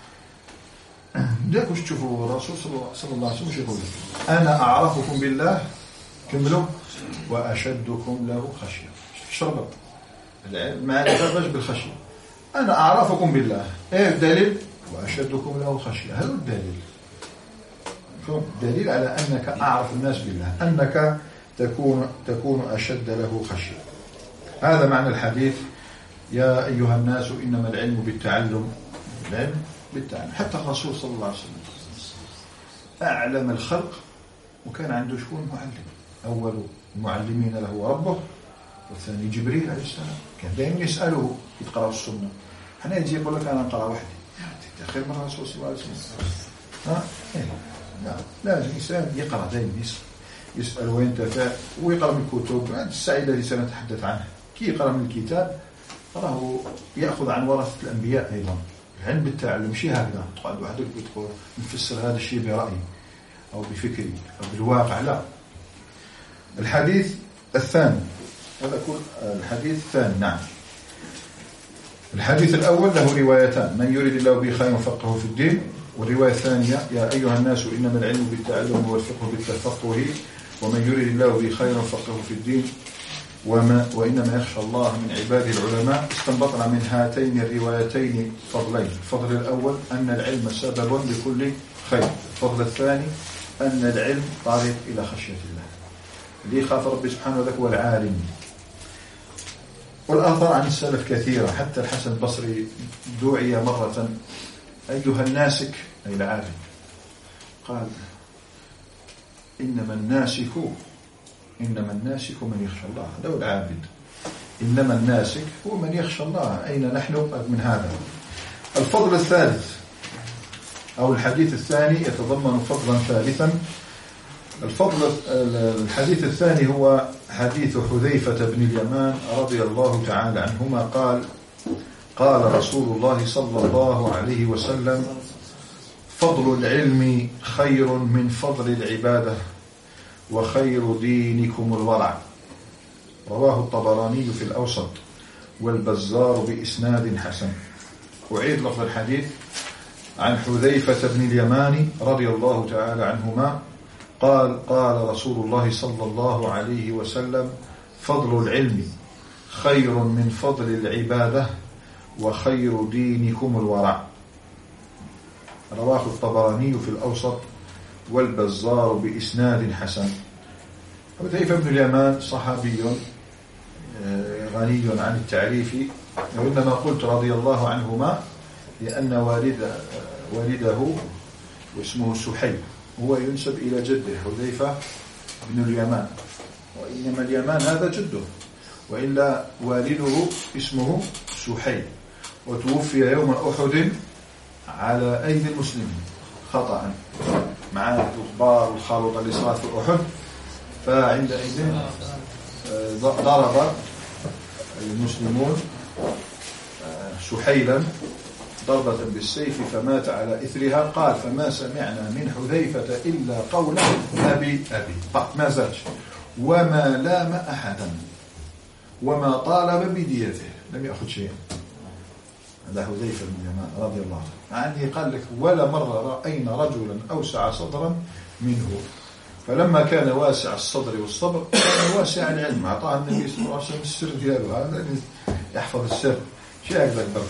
ديك وش تشوفوا الرسول صلى الله عليه وسلم وش يقول: أنا أعرفكم بالله كملوا وأشدكم له خشية. شربت المعرفة باش بالخشية. أنا أعرفكم بالله. إيه الدليل؟ وأشدكم له خشية. هذا الدليل. دليل على أنك أعرف الناس بالله، أنك تكون تكون أشد له خشية. هذا معنى الحديث: يا أيها الناس إنما العلم بالتعلم. العلم بالتعلم. حتى الرسول صلى الله عليه وسلم أعلم الخلق وكان عنده شكون معلم. أول المعلمين له ربه، والثاني جبريل عليه السلام. كان دائما يسأله يقرأ السنة. حنا يجي يقول لك أنا أقرأ وحدي. خير من الرسول صلى الله عليه وسلم. ها؟ إيه. لا لازم الإنسان يقرأ دائما، يسأل وينتفع ويقرأ من الكتب. هذا السعي الذي سنتحدث عنه كي يقرأ من الكتاب راه يأخذ عن ورثة الأنبياء أيضا. العلم بالتعلم ماشي هكذا تقعد وحدك وتقول نفسر هذا الشيء برأيي أو بفكري أو بالواقع. لا. الحديث الثاني هذا كل الحديث الثاني. نعم. الحديث الأول له روايتان: من يريد الله به خيرا يفقهه في الدين. والرواية الثانية: يا أيها الناس إنما العلم بالتعلم والفقه بالتفقه، ومن يريد الله به خيرا يفقهه في الدين وما وإنما يخشى الله من عباده العلماء. استنبطنا من هاتين الروايتين فضلين: الفضل الأول أن العلم سبب لكل خير، الفضل الثاني أن العلم طريق إلى خشية الله. اللي خاف ربي سبحانه وتعالى هو العالم. والآثار عن السلف كثيرة. حتى الحسن البصري دعي مرة أيها الناسك أي العالم، قال: إنما الناسك إنما الناسك من يخشى الله. هذا العابد. إنما الناسك هو من يخشى الله. أين نحن من هذا؟ الفضل الثالث أو الحديث الثاني يتضمن فضلا ثالثا. الفضل الحديث الثاني هو حديث حذيفة بن اليمان رضي الله تعالى عنهما قال قال رسول الله صلى الله عليه وسلم فضل العلم خير من فضل العبادة وخير دينكم الورع. رواه الطبراني في الأوسط والبزار بإسناد حسن. أعيد لفظ الحديث عن حذيفة بن اليمان رضي الله تعالى عنهما قال قال رسول الله صلى الله عليه وسلم فضل العلم خير من فضل العبادة وخير دينكم الورع. رواه الطبراني في الأوسط والبزار بإسناد حسن. حذيفة بن اليمان صحابي غني عن التعريف، وإنما قلت رضي الله عنهما لأن والده والده واسمه سحيل هو ينسب إلى جده حذيفة بن اليمان، وإنما اليمان هذا جده، وإلا والده اسمه سحيل، وتوفي يوم أحد على أيدي المسلمين خطأ مع الأخبار والخالطة اللي صارت في أحد. فعندئذ ضرب المسلمون سحيلا ضربة بالسيف فمات على إثرها. قال فما سمعنا من حذيفة إلا قولا أبي أبي، ما زالش وما لام أحدا وما طالب بديته، لم يأخذ شيئا. هذا حذيفة بن اليمان رضي الله عنه. عنه قال لك ولا مرة رأينا رجلا أوسع صدرا منه. فلما كان واسع الصدر والصبر كان واسع العلم. أعطاه النبي صلى الله عليه وسلم السر دياله، هذا يحفظ السر شيء أكبر بركة.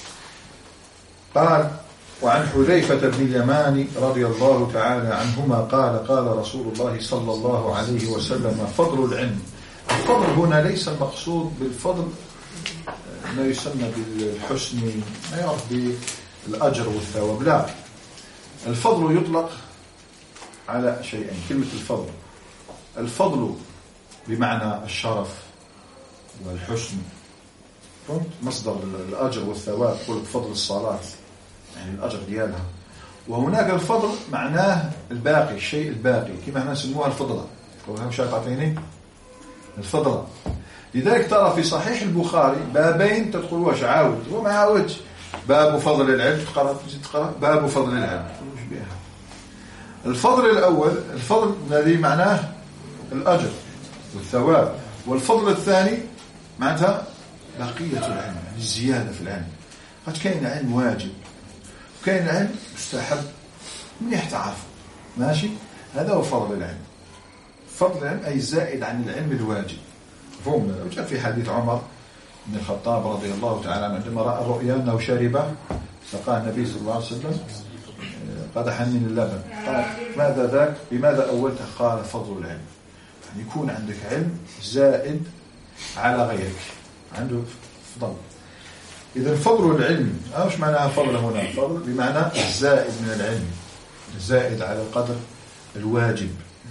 قال وعن حذيفة بن اليمان رضي الله تعالى عنهما قال قال رسول الله صلى الله عليه وسلم فضل العلم. الفضل هنا ليس المقصود بالفضل ما يسمى بالحسن، ما يعرف بالأجر والثواب، لا. الفضل يطلق على شيئين. كلمة الفضل الفضل بمعنى الشرف والحسن، فهمت؟ مصدر الأجر والثواب، قل فضل الصلاة يعني الأجر ديالها. وهناك الفضل معناه الباقي، الشيء الباقي، كما نسموها الفضلة. وهم شايفين الفضلة. لذلك ترى في صحيح البخاري بابين تدخل واش عاود وما عاودش، باب فضل العلم تقرأ تقرأ باب فضل العلم. الفضل الأول الفضل الذي معناه الأجر والثواب، والفضل الثاني معناتها بقية العلم، يعني الزيادة في العلم. قد كاين علم واجب وكاين علم مستحب من يحتعرف ماشي، هذا هو فضل العلم. فضل العلم أي زائد عن العلم الواجب. فهمنا؟ وجاء في حديث عمر بن الخطاب رضي الله تعالى عنه عندما رأى الرؤيا أنه شرب سقاه النبي صلى الله عليه وسلم قدحا من اللبن، قال ماذا ذاك؟ بماذا أولته؟ قال فضل العلم، يعني يكون عندك علم زائد على غيرك، عنده فضل. إذا فضل العلم ايش معناها فضل هنا؟ الفضل بمعنى الزائد من العلم، الزائد على القدر الواجب.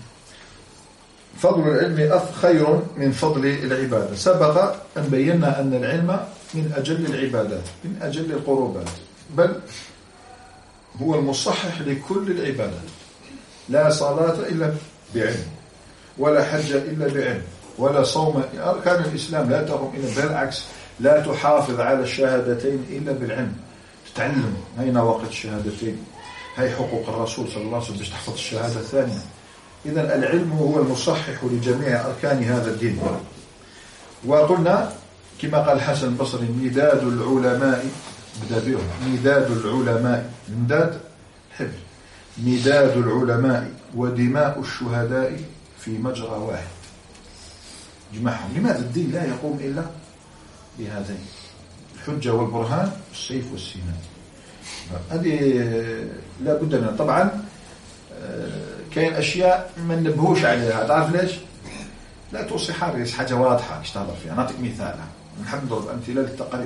فضل العلم خير من فضل العبادة. سبق أن بينا أن العلم من أجل العبادات، من أجل القربات، بل هو المصحح لكل العبادات. لا صلاة إلا بعلم، ولا حج إلا بعلم، ولا صوم أركان الإسلام لا تقوم إلا بالعكس، لا تحافظ على الشهادتين إلا بالعلم. تتعلم أين وقت الشهادتين، هاي حقوق الرسول صلى الله عليه وسلم باش تحفظ الشهادة الثانية. إذن العلم هو المصحح لجميع أركان هذا الدين. وقلنا كما قال الحسن البصري مداد العلماء، بدأ بهم مداد العلماء، مداد حفظ، مداد العلماء ودماء الشهداء في مجرى واحد، جمعهم. لماذا الدين لا يقوم إلا بهذين، الحجة والبرهان، السيف والسنان. هذه لا بد منها. طبعا كاين أشياء ما ننبهوش عليها، تعرف ليش؟ لا توصي حارس حاجة واضحة اشتغل فيها. نعطيك مثال، نحب نضرب أمثلة للتقريب.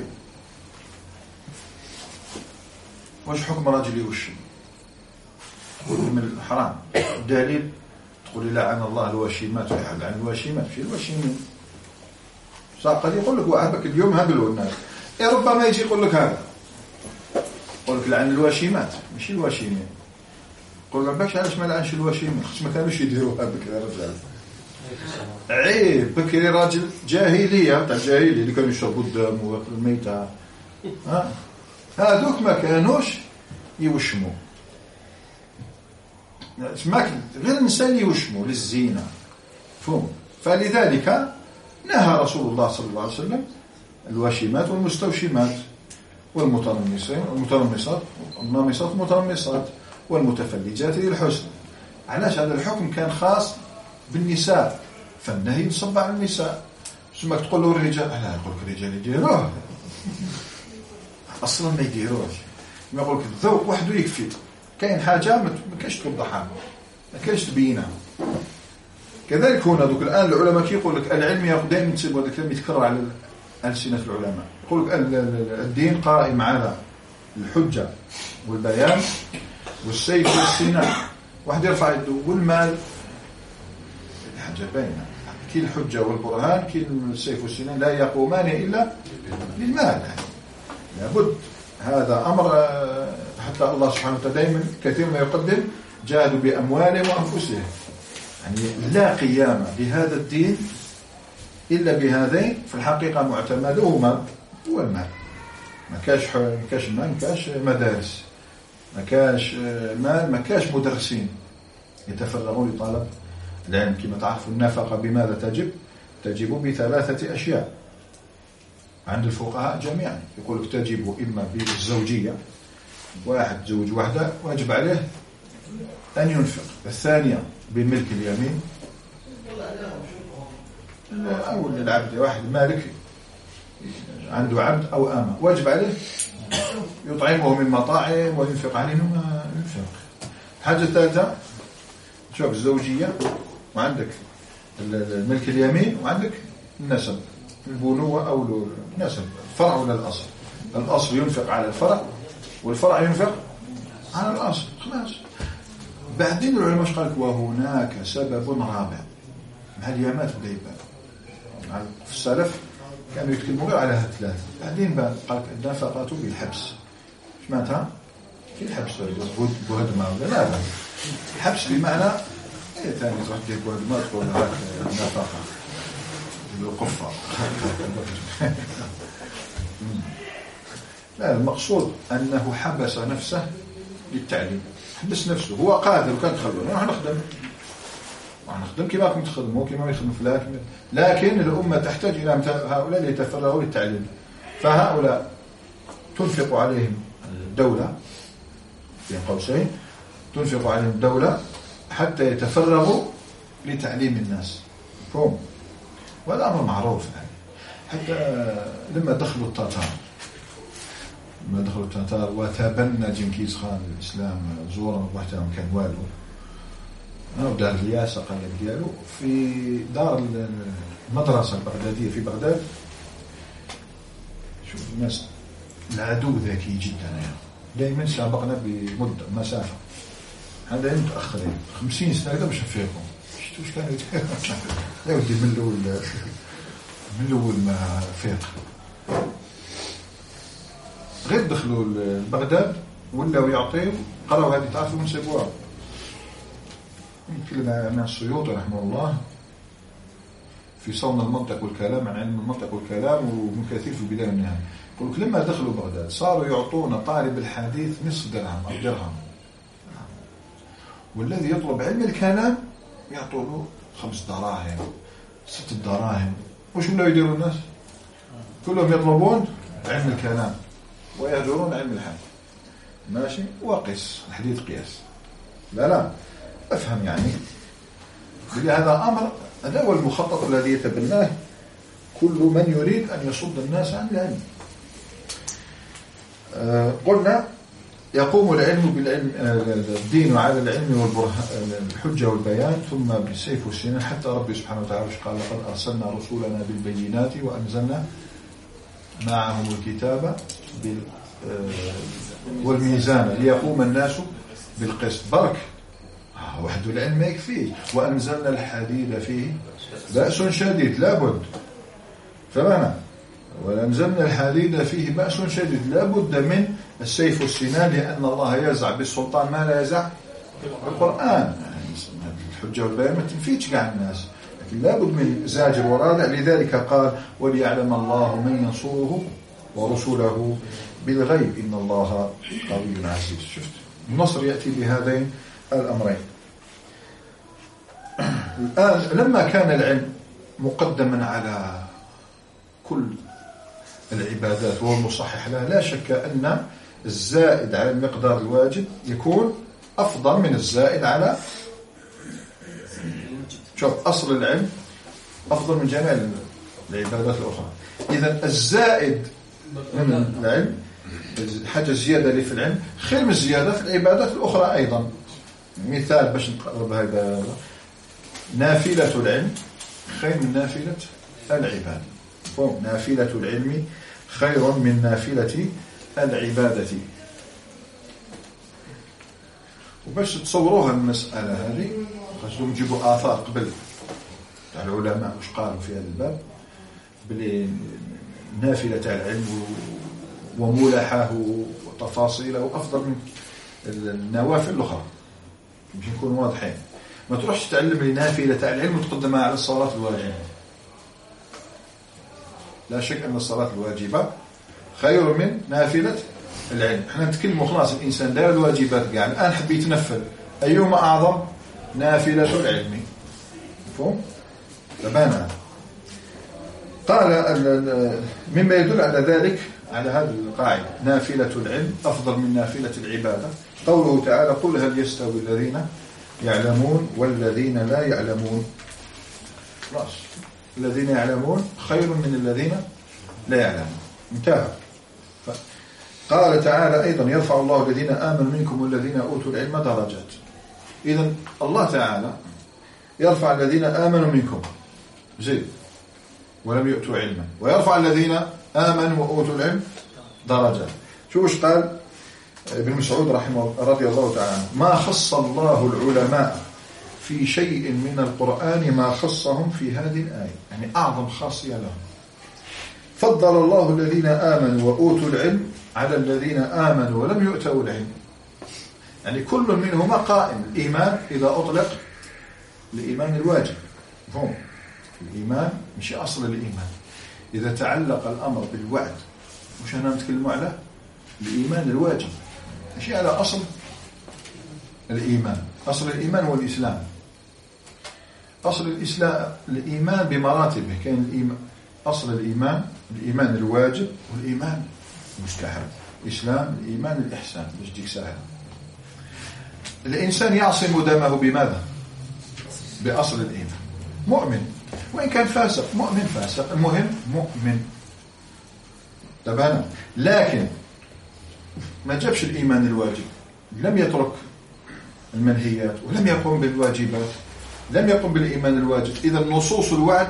واش حكم راجل يوشي من الحرام؟ الدليل تقول لي لعن الله الواشمات، ويحل عن الواشمات في الواشمين، قد يقول لك وعبك اليوم هبلوا الناس، إيه ربما يجي يقول لك هذا، يقول لك لعن الواشمات ماشي الواشمين. قول لك باش علاش ما لعنش الواشمين؟ خاطش ما كانوش يديروها بكري الرجال. عيب بكري راجل جاهليه تاع الجاهليه اللي كانوا يشربوا الدم وياكلوا الميته، ها هذوك ما كانوش يوشموا، ما غير الانسان يوشموا للزينه فهم. فلذلك نهى رسول الله صلى الله عليه وسلم الواشمات والمستوشمات والمتنمصين والمتنمصات والنامصات والمتنمصات والمتفلجات للحسن. علاش هذا الحكم كان خاص بالنساء، فالنهي يصب على النساء. ثم تقول له الرجال، لا يقول لك الرجال يديروه اصلا ما يديروش، ما يقول لك الذوق وحده يكفي. كاين حاجه ما كاينش توضحها، ما كاينش تبينها. كذلك هنا دوك الان العلماء كيقول لك العلم دائما تسيب هذا الكلام يتكرر على ألسنة العلماء، يقول لك الدين قائم على الحجه والبيان والسيف والسنان. واحد يرفع يده والمال الحاجه باينه، كي الحجه والبرهان كي السيف والسنان لا يقومان الا للمال. لابد هذا امر، حتى الله سبحانه وتعالى دائما كثير ما يقدم جاهدوا باموالهم وانفسهم، يعني لا قيام بهذا الدين الا بهذين. في الحقيقه معتمدهما هو المال. ما كاش ما كاش مال، ما كاش مدارس، ما كاش مال، ما كاش مدرسين يتفرغون لطلب العلم. كما تعرفوا النفقه بماذا تجب؟ تجب بثلاثه اشياء عند الفقهاء جميعا. يقول لك تجب اما بالزوجيه، واحد زوج واحده واجب عليه ان ينفق. الثانيه بملك اليمين، او العبد، واحد مالك عنده عبد او امه واجب عليه يطعمه من مطاعم وينفق عليه ما ينفق. الحاجه الثالثه شوف الزوجيه، وعندك الملك اليمين، وعندك النسب، البنوه او النسب، الفرع ولا الاصل. الاصل ينفق على الفرع والفرع ينفق على الاصل، خلاص. بعدين العلماء اش قالك؟ وهناك سبب رابع مع اليامات بدا يبان. في السلف كانوا يتكلموا غير على هاد الثلاثه، بعدين بان قالك النفقات بالحبس. اش معناتها؟ في الحبس بهدمه ولا لا لا، الحبس بمعنى ايه ثاني تروح دير بهدمه تقول هاك النفقه القفه. لا، المقصود انه حبس نفسه للتعليم، حبس نفسه. هو قادر وكان تخلونا نروح نخدم ونخدم كما راكم تخدموا كما يخدموا فلان، لكن الامه تحتاج الى هؤلاء اللي يتفرغوا للتعليم. فهؤلاء تنفق عليهم الدوله بين قوسين، تنفق عليهم الدوله حتى يتفرغوا لتعليم الناس، فهم. وهذا امر معروف يعني. حتى لما دخلوا التتار لما دخلوا التتار وتبنى جنكيز خان الاسلام زورا وقتها كان والو، ودار الرئاسه قال لك ديالو في دار المدرسه البغداديه في بغداد. شوف الناس، العدو ذكي جدا يعني، دائما سابقنا بمده مسافه، هذا متاخرين خمسين سنه كذا باش نفيقوا. شفتوا واش كانوا يديروا؟ لا ودي من الاول من الاول ما فيق، غير دخلوا لبغداد ولاو يعطيو قراو هذه تعرفوا من سيبوها. يمكن مع السيوطي رحمه الله في صون المنطق والكلام، عن علم المنطق والكلام، ومن كثير في البداية والنهاية. يقول لك لما دخلوا بغداد صاروا يعطون طالب الحديث نصف درهم أو درهم، والذي يطلب علم الكلام يعطونه خمس دراهم ست دراهم. وش ولاو يديروا الناس؟ كلهم يطلبون علم الكلام ويهجرون علم الحديث. ماشي، وقس الحديث قياس. لا لا افهم يعني، هذا امر، هذا هو المخطط الذي يتبناه كل من يريد ان يصد الناس عن العلم. آه قلنا يقوم العلم بالعلم، الدين على العلم والبرهان، الحجه والبيان، ثم بالسيف والسنان، حتى ربي سبحانه وتعالى قال لقد ارسلنا رسولنا بالبينات وانزلنا معهم الكتاب والميزان ليقوم الناس بالقسط. برك وحده العلم ما يكفيه. وأنزلنا الحديد فيه بأس شديد، لابد. تماما. ولنزلنا الحديد فيه بأس شديد، لا بد من السيف والسنان، لأن الله يزع بالسلطان ما لا يزع بالقرآن. الحجة والبيان ما تنفيتش قاع الناس، لكن لا بد من زاجر ورادع. لذلك قال وليعلم الله من ينصره ورسله بالغيب إن الله قوي عزيز. شفت النصر يأتي بهذين الأمرين. الآن لما كان العلم مقدما على كل العبادات وهو المصحح لها، لا شك أن الزائد على المقدار الواجب يكون أفضل من الزائد على، شوف أصل العلم أفضل من جميع العبادات الأخرى. إذن الزائد من العلم، حاجة زيادة لي في العلم خير من الزيادة في العبادات الأخرى أيضا. مثال باش نقرب هذا، نافلة العلم خير من نافلة العبادة. نافلة العلم خير من نافلة العبادة. وباش تصوروها المسألة هذه خاصهم نجيبوا آثار قبل تاع العلماء واش قالوا في هذا الباب، بلي نافلة تاع العلم وملحه وتفاصيله أفضل من النوافل الأخرى، باش نكونوا واضحين. ما تروحش تتعلم لي نافلة تاع العلم وتقدمها على الصلاة الواجبة. لا شك أن الصلاة الواجبة خير من نافلة العلم. احنا نتكلم خلاص الإنسان دار الواجبات قاعد، الآن حب يتنفل، أيهما أعظم؟ نافلة العلم. مفهوم؟ تبانا. قال مما يدل على ذلك، على هذه القاعدة نافلة العلم أفضل من نافلة العبادة، قوله تعالى قل هل يستوي الذين يعلمون والذين لا يعلمون. خلاص الذين يعلمون خير من الذين لا يعلمون، انتهى. قال تعالى أيضا يرفع الله الذين آمنوا منكم والذين أوتوا العلم درجات. إذن الله تعالى يرفع الذين آمنوا منكم زين ولم يؤتوا علما، ويرفع الذين آمنوا وأوتوا العلم درجات. شو وش قال ابن مسعود رحمه رضي الله تعالى عنه؟ ما خص الله العلماء في شيء من القرآن ما خصهم في هذه الآية، يعني أعظم خاصية لهم. فضل الله الذين آمنوا وأوتوا العلم على الذين آمنوا ولم يؤتوا العلم، يعني كل منهما قائم. الإيمان إذا أطلق الإيمان الواجب، فهم الإيمان مش أصل الإيمان. إذا تعلق الأمر بالوعد، مش أنا نتكلم على الإيمان الواجب، مش على أصل الإيمان. أصل الإيمان هو الإسلام. أصل الإسلام الإيمان بمراتبه، كان الإيمان أصل الإيمان الإيمان الواجب والإيمان المستحب. إسلام الإيمان الإحسان باش تجيك سهل. الإنسان يعصم دمه بماذا؟ بأصل الإيمان. مؤمن وإن كان فاسق، مؤمن فاسق، المهم مؤمن. تبانا. لكن ما جابش الإيمان الواجب، لم يترك المنهيات ولم يقوم بالواجبات، لم يقوم بالإيمان الواجب. إذا نصوص الوعد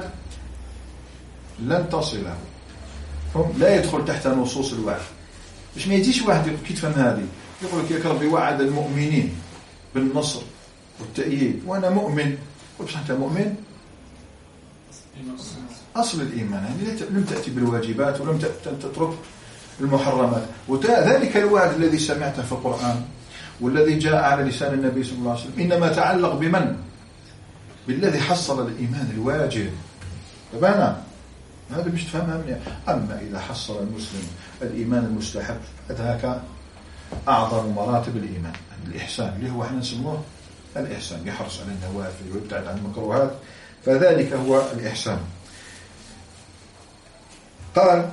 لن تصله، هم لا يدخل تحت نصوص الوعد. باش ما يجيش واحد كيف فهم هذه يقول لك يا ربي وعد المؤمنين بالنصر والتأييد وأنا مؤمن. وش أنت مؤمن؟ أصل الإيمان يعني لم تأتي بالواجبات ولم تترك المحرمات. وذلك الوعد الذي سمعته في القرآن والذي جاء على لسان النبي صلى الله عليه وسلم إنما تعلق بمن؟ بالذي حصل الإيمان الواجب. تبانا هذا مش تفهمها مني. أما إذا حصل المسلم الإيمان المستحب فذاك أعظم مراتب الإيمان، الإحسان اللي هو احنا نسموه الإحسان، يحرص على النوافل ويبتعد عن المكروهات، فذلك هو الإحسان. قال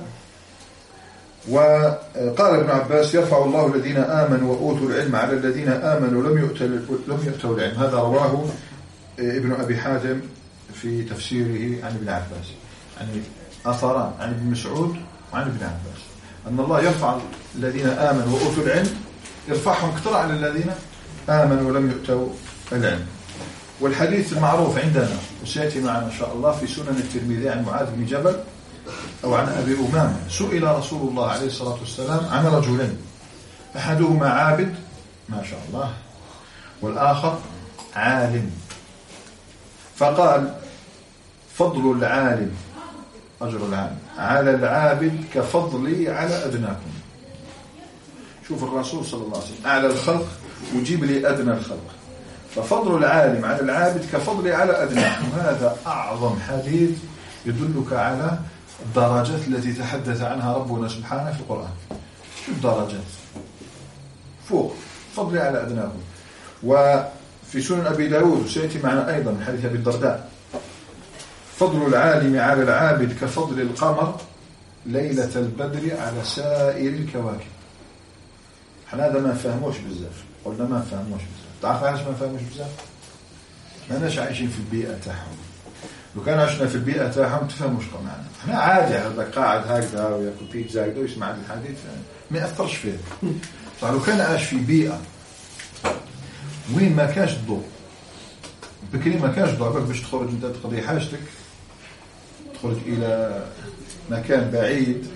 وقال ابن عباس يرفع الله الذين آمنوا وأوتوا العلم على الذين آمنوا لم يؤتوا لم يؤتوا العلم. هذا رواه ابن أبي حاتم في تفسيره عن ابن عباس، يعني أثران عن ابن مسعود وعن ابن عباس أن الله يرفع الذين آمنوا وأوتوا العلم، يرفعهم أكثر على الذين آمنوا ولم يؤتوا العلم. والحديث المعروف عندنا وسيأتي معنا إن شاء الله في سنن الترمذي عن معاذ بن جبل أو عن أبي أمامة سئل رسول الله عليه الصلاة والسلام عن رجلين، أحدهما عابد ما شاء الله والآخر عالم، فقال فضل العالم أجر العالم على العابد كفضلي على أدناكم. شوف الرسول صلى الله عليه وسلم أعلى الخلق وجيب لي أدنى الخلق، ففضل العالم على العابد كفضلي على أدناكم. هذا أعظم حديث يدلك على الدرجات التي تحدث عنها ربنا سبحانه في القرآن. شو الدرجات؟ فوق فضلي على أدناكم. وفي سنن أبي داود وسيأتي معنا أيضا من حديث أبي الدرداء فضل العالم على العابد كفضل القمر ليلة البدر على سائر الكواكب. احنا هذا ما فهموش بزاف، قلنا ما فهموش بزاف. تعرف علاش ما فهموش بزاف؟ ما ناش عايشين في البيئة تاعهم. لو كان عشنا في البيئة تاعهم تفهموا شكون معنا. احنا عادي هذا قاعد هكذا وياكل بيتزا هكذا ويسمع الحديث ما يأثرش فيه. صح لو كان عاش في بيئة وين ما كاش الضوء بكري، ما كاش ضوء باش تخرج انت تقضي حاجتك، تخرج الى مكان بعيد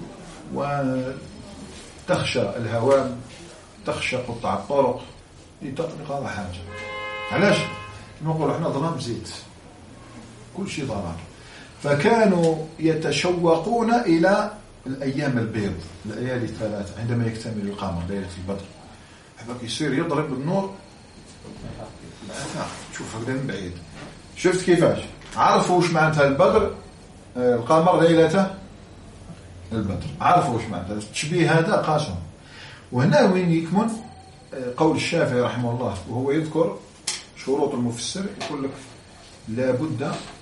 وتخشى الهوام، تخشى قطع الطرق لتقضي حاجة. علاش نقول احنا ظلام زيت، كل شيء ظلام. فكانوا يتشوقون الى الايام البيض، الليالي الثلاثه عندما يكتمل القمر ليله البدر، حبك يصير يضرب النور الافاق. تشوف هكذا من بعيد. شفت كيفاش عرفوا واش معناتها البدر، القمر ليله البدر، عرفوا واش معناتها التشبيه هذا قاسم. وهنا وين يكمن قول الشافعي رحمه الله وهو يذكر شروط المفسر، يقول لك لابد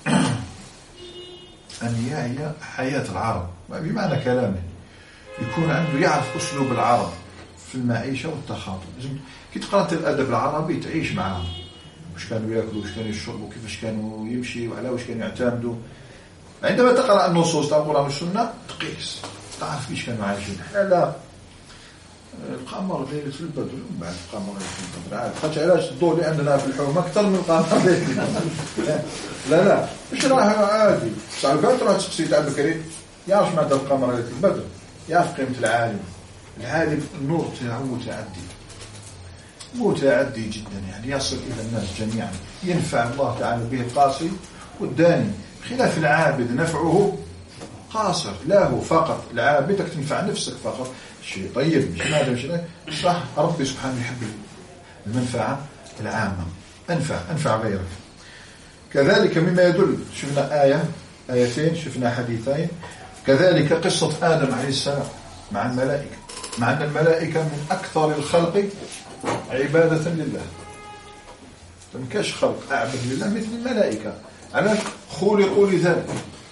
أن يعي حياة العرب بمعنى كلامه، يكون عنده يعرف أسلوب العرب في المعيشة والتخاطب. كي تقرأ الأدب العربي تعيش معهم، وش كانوا يأكلوا، وش كانوا يشربوا، كيفاش كانوا يمشي، وعلى وش كانوا يعتمدوا. عندما تقرأ النصوص تاع القرآن والسنة تقيس تعرف كيش كانوا عايشين. لا لا القمر ليلة البدر ومن بعد القمر ليلة البدر عاد خاطش علاش الضوء اللي عندنا في الحوم أكثر من القمر ليلة البدر. لا لا مش راه عادي. صار كان تروح تسقسي تاع بكري يعرف معناتها القمر ليلة البدر، يعرف قيمة العالم. العالم النور تاعو متعدي متعدي جدا، يعني يصل إلى الناس جميعا، ينفع الله تعالى به القاصي والداني، بخلاف العابد نفعه قاصر له فقط. العابدك تنفع نفسك فقط، شيء طيب مش ماذا مش صح. ربي سبحانه يحب المنفعة العامة، أنفع أنفع غيرك. كذلك مما يدل شفنا آية آيتين، شفنا حديثين. كذلك قصة آدم عليه السلام مع الملائكة، مع أن الملائكة من أكثر الخلق عبادة لله. فمكاش خلق أعبد لله مثل الملائكة. علاش خلقوا لذلك.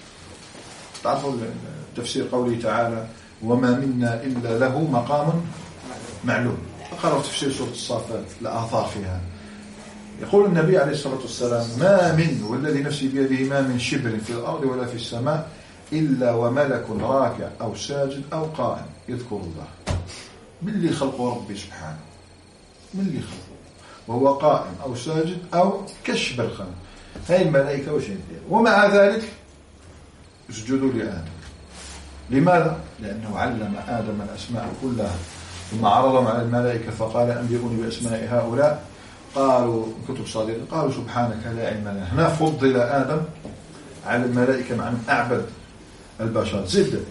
تعرفوا تفسير قوله تعالى وما منا إلا له مقام معلوم. قرأوا تفسير سورة الصافات الآثار فيها. يقول النبي عليه الصلاة والسلام ما من والذي نفسي بيده ما من شبر في الأرض ولا في السماء إلا وملك راكع أو ساجد أو قائم يذكر الله. من اللي خلقه ربي سبحانه، من اللي خلقه وهو قائم أو ساجد أو كشبر الخلق. هاي الملائكة وش يدير. ومع ذلك اسجدوا لآدم. لماذا؟ لأنه علم آدم الأسماء كلها ثم عرضهم على الملائكة فقال أنبئوني بأسماء هؤلاء. قالوا كتب صادقين قالوا سبحانك لا علم لنا. هنا فضل آدم على الملائكة مع أنه أعبد البشر. زد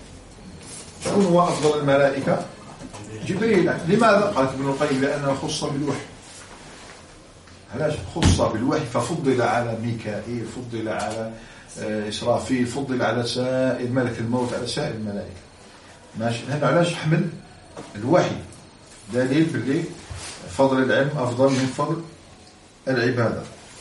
شكون هو أفضل الملائكة؟ جبريل. لماذا؟ قال ابن القيم لأنه خص بالوحي. علاش خص بالوحي ففضل على ميكائيل، فضل على إسرافيل، فضل على سائر ملك الموت، على سائر الملائكة. ماشي. هنا علاش حمل الوحي، دليل باللي فضل العلم أفضل من فضل العبادة.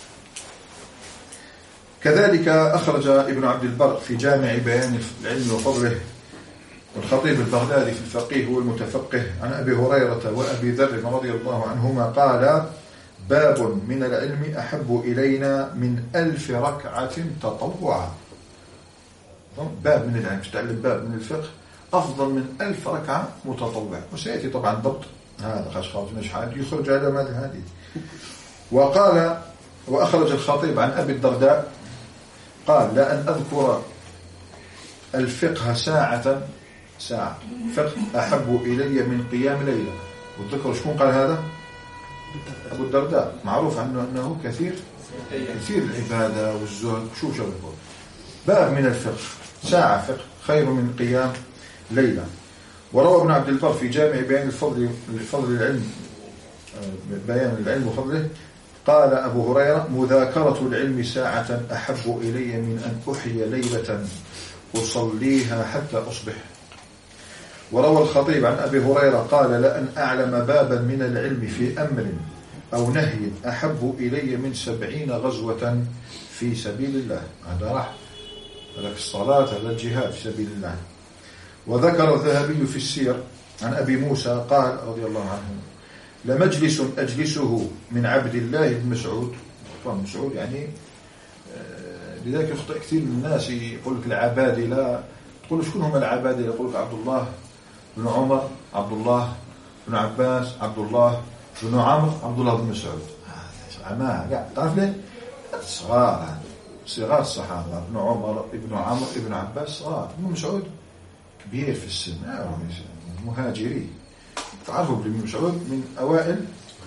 كذلك أخرج ابن عبد البر في جامع بيان العلم وفضله والخطيب البغدادي في الفقيه والمتفقه عن أبي هريرة وأبي ذر رضي الله عنهما قال باب من العلم أحب إلينا من ألف ركعة تطوعا. باب من العلم تتعلم باب من الفقه أفضل من ألف ركعة متطوع. وسيأتي طبعا ضبط هذا خاش خاطر نشحال يخرج على هذا الحديث. وقال وأخرج الخطيب عن أبي الدرداء قال لا أن أذكر الفقه ساعة ساعة فقه أحب إلي من قيام ليلة. والذكر شكون قال هذا؟ أبو الدرداء. معروف عنه أنه كثير كثير العبادة والزهد. شوف شو يقول باب من الفقه، ساعة فقه خير من قيام ليلة. وروى ابن عبد البر في جامع بيان الفضل فضل العلم بيان العلم وفضله قال أبو هريرة: مذاكرة العلم ساعة أحب إلي من أن أحيي ليلة أصليها حتى أصبح. وروى الخطيب عن أبي هريرة قال: لأن أعلم بابا من العلم في أمر أو نهي أحب إلي من سبعين غزوة في سبيل الله. هذا راح هذا الصلاة، هذا الجهاد في سبيل الله. وذكر الذهبي في السير عن أبي موسى قال رضي الله عنه: لمجلس أجلسه من عبد الله بن مسعود. بن مسعود يعني لذلك يخطئ كثير من الناس يقول لك العبادلة، تقول له شكون هم العبادلة؟ يقول لك عبد الله بن عمر، عبد الله بن عباس، عبد الله بن عمرو، عبد الله بن مسعود. عماه لا تعرف ليه؟ صغار، صغار الصحابة. ابن عمر، ابن عمرو، ابن عباس صغار. ابن مسعود كبير في السن، مهاجري. تعرفوا ابن مسعود من أوائل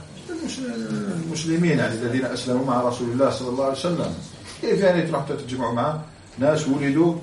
المسلمين يعني الذين أسلموا مع رسول الله صلى الله عليه وسلم. كيف يعني تروح تتجمعوا مع ناس ولدوا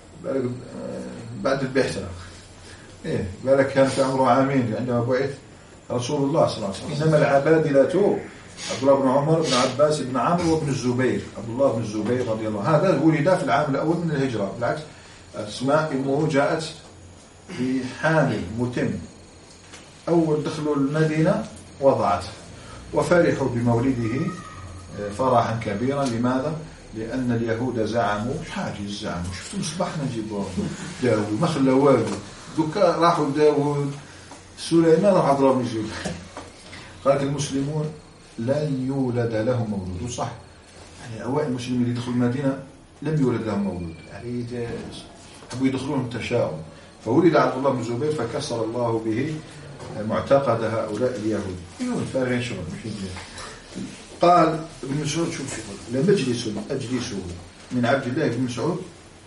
بعد البعثة؟ إيه بالك كان في عمره عامين عندما بعث رسول الله صلى الله عليه وسلم. إنما العبادلة عبد الله بن عمر بن عباس بن عمرو وابن الزبير. عبد الله بن الزبير رضي الله عنه هذا ولد في العام الأول من الهجرة. بالعكس أسماء أمه جاءت في حامل متم، أول دخلوا المدينة وضعته، وفرحوا بمولده فرحا كبيرا. لماذا؟ لأن اليهود زعموا حاجة زعموا شفتوا صباحنا نجيبوا داود ما خلوا والو دوكا راحوا داود سليمان راح أضرب نجيب. قالت المسلمون لن يولد لهم مولود. وصح يعني أوائل المسلمين اللي دخلوا المدينة لم يولد لهم مولود، يعني حبوا يدخلون تشاؤم. فولد عبد الله بن الزبير فكسر الله به معتقد هؤلاء اليهود. يقول فارغين شغل مش يجي. قال ابن مسعود شوف يقول: لمجلس أجلسه من عبد الله بن مسعود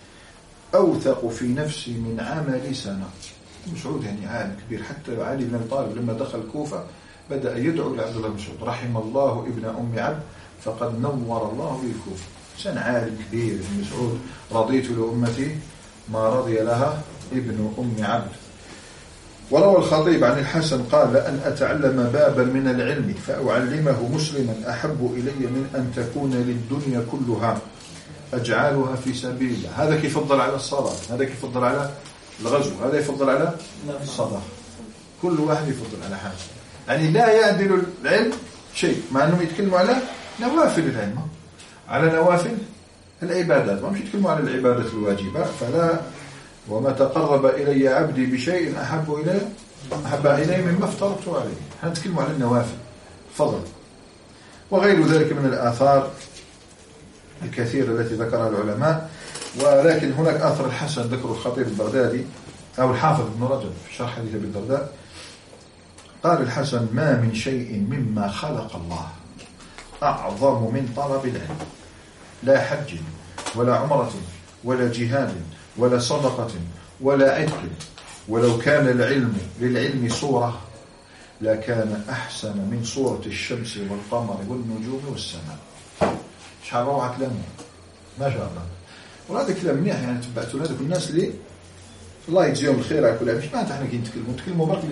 أوثق في نفسي من عمل سنة. مسعود يعني عالم كبير. حتى علي بن طالب لما دخل الكوفة بدأ يدعو لعبد الله بن مسعود: رحم الله ابن أم عبد فقد نور الله به الكوفة. إنسان عالم كبير ابن مسعود. رضيت لأمتي ما رضي لها ابن أم عبد. وروى الخطيب عن الحسن قال: لأن أتعلم بابا من العلم فأعلمه مسلما أحب إلي من أن تكون للدنيا كلها أجعلها في سبيل الله. هذا كيف يفضل على الصلاة، هذا كيف يفضل على الغزو، هذا يفضل على الصدقة. كل واحد يفضل على حاجة. يعني لا يعدل العلم شيء، مع أنهم يتكلموا على نوافل العلم، على نوافل العبادات، ما مش يتكلموا على العبادة الواجبة. فلا وما تقرب إلي عبدي بشيء أحب إلي أحب إلي مما افترضته عليه. هنتكلم على النوافل فضل وغير ذلك من الآثار الكثيرة التي ذكرها العلماء. ولكن هناك آثر الحسن ذكر الخطيب البغدادي أو الحافظ ابن رجب في شرح حديث ابي الدرداء. قال الحسن: ما من شيء مما خلق الله أعظم من طلب العلم، لا حج ولا عمرة ولا جهاد ولا صدقة ولا عتق، ولو كان العلم للعلم صورة لكان أحسن من صورة الشمس والقمر والنجوم والسماء. شحال روعة كلامه ما شاء الله. وهذا كلام منيح يعني تبعتوا هذوك الناس اللي الله يجزيهم الخير على كل. مش معناتها احنا كي نتكلموا نتكلموا برك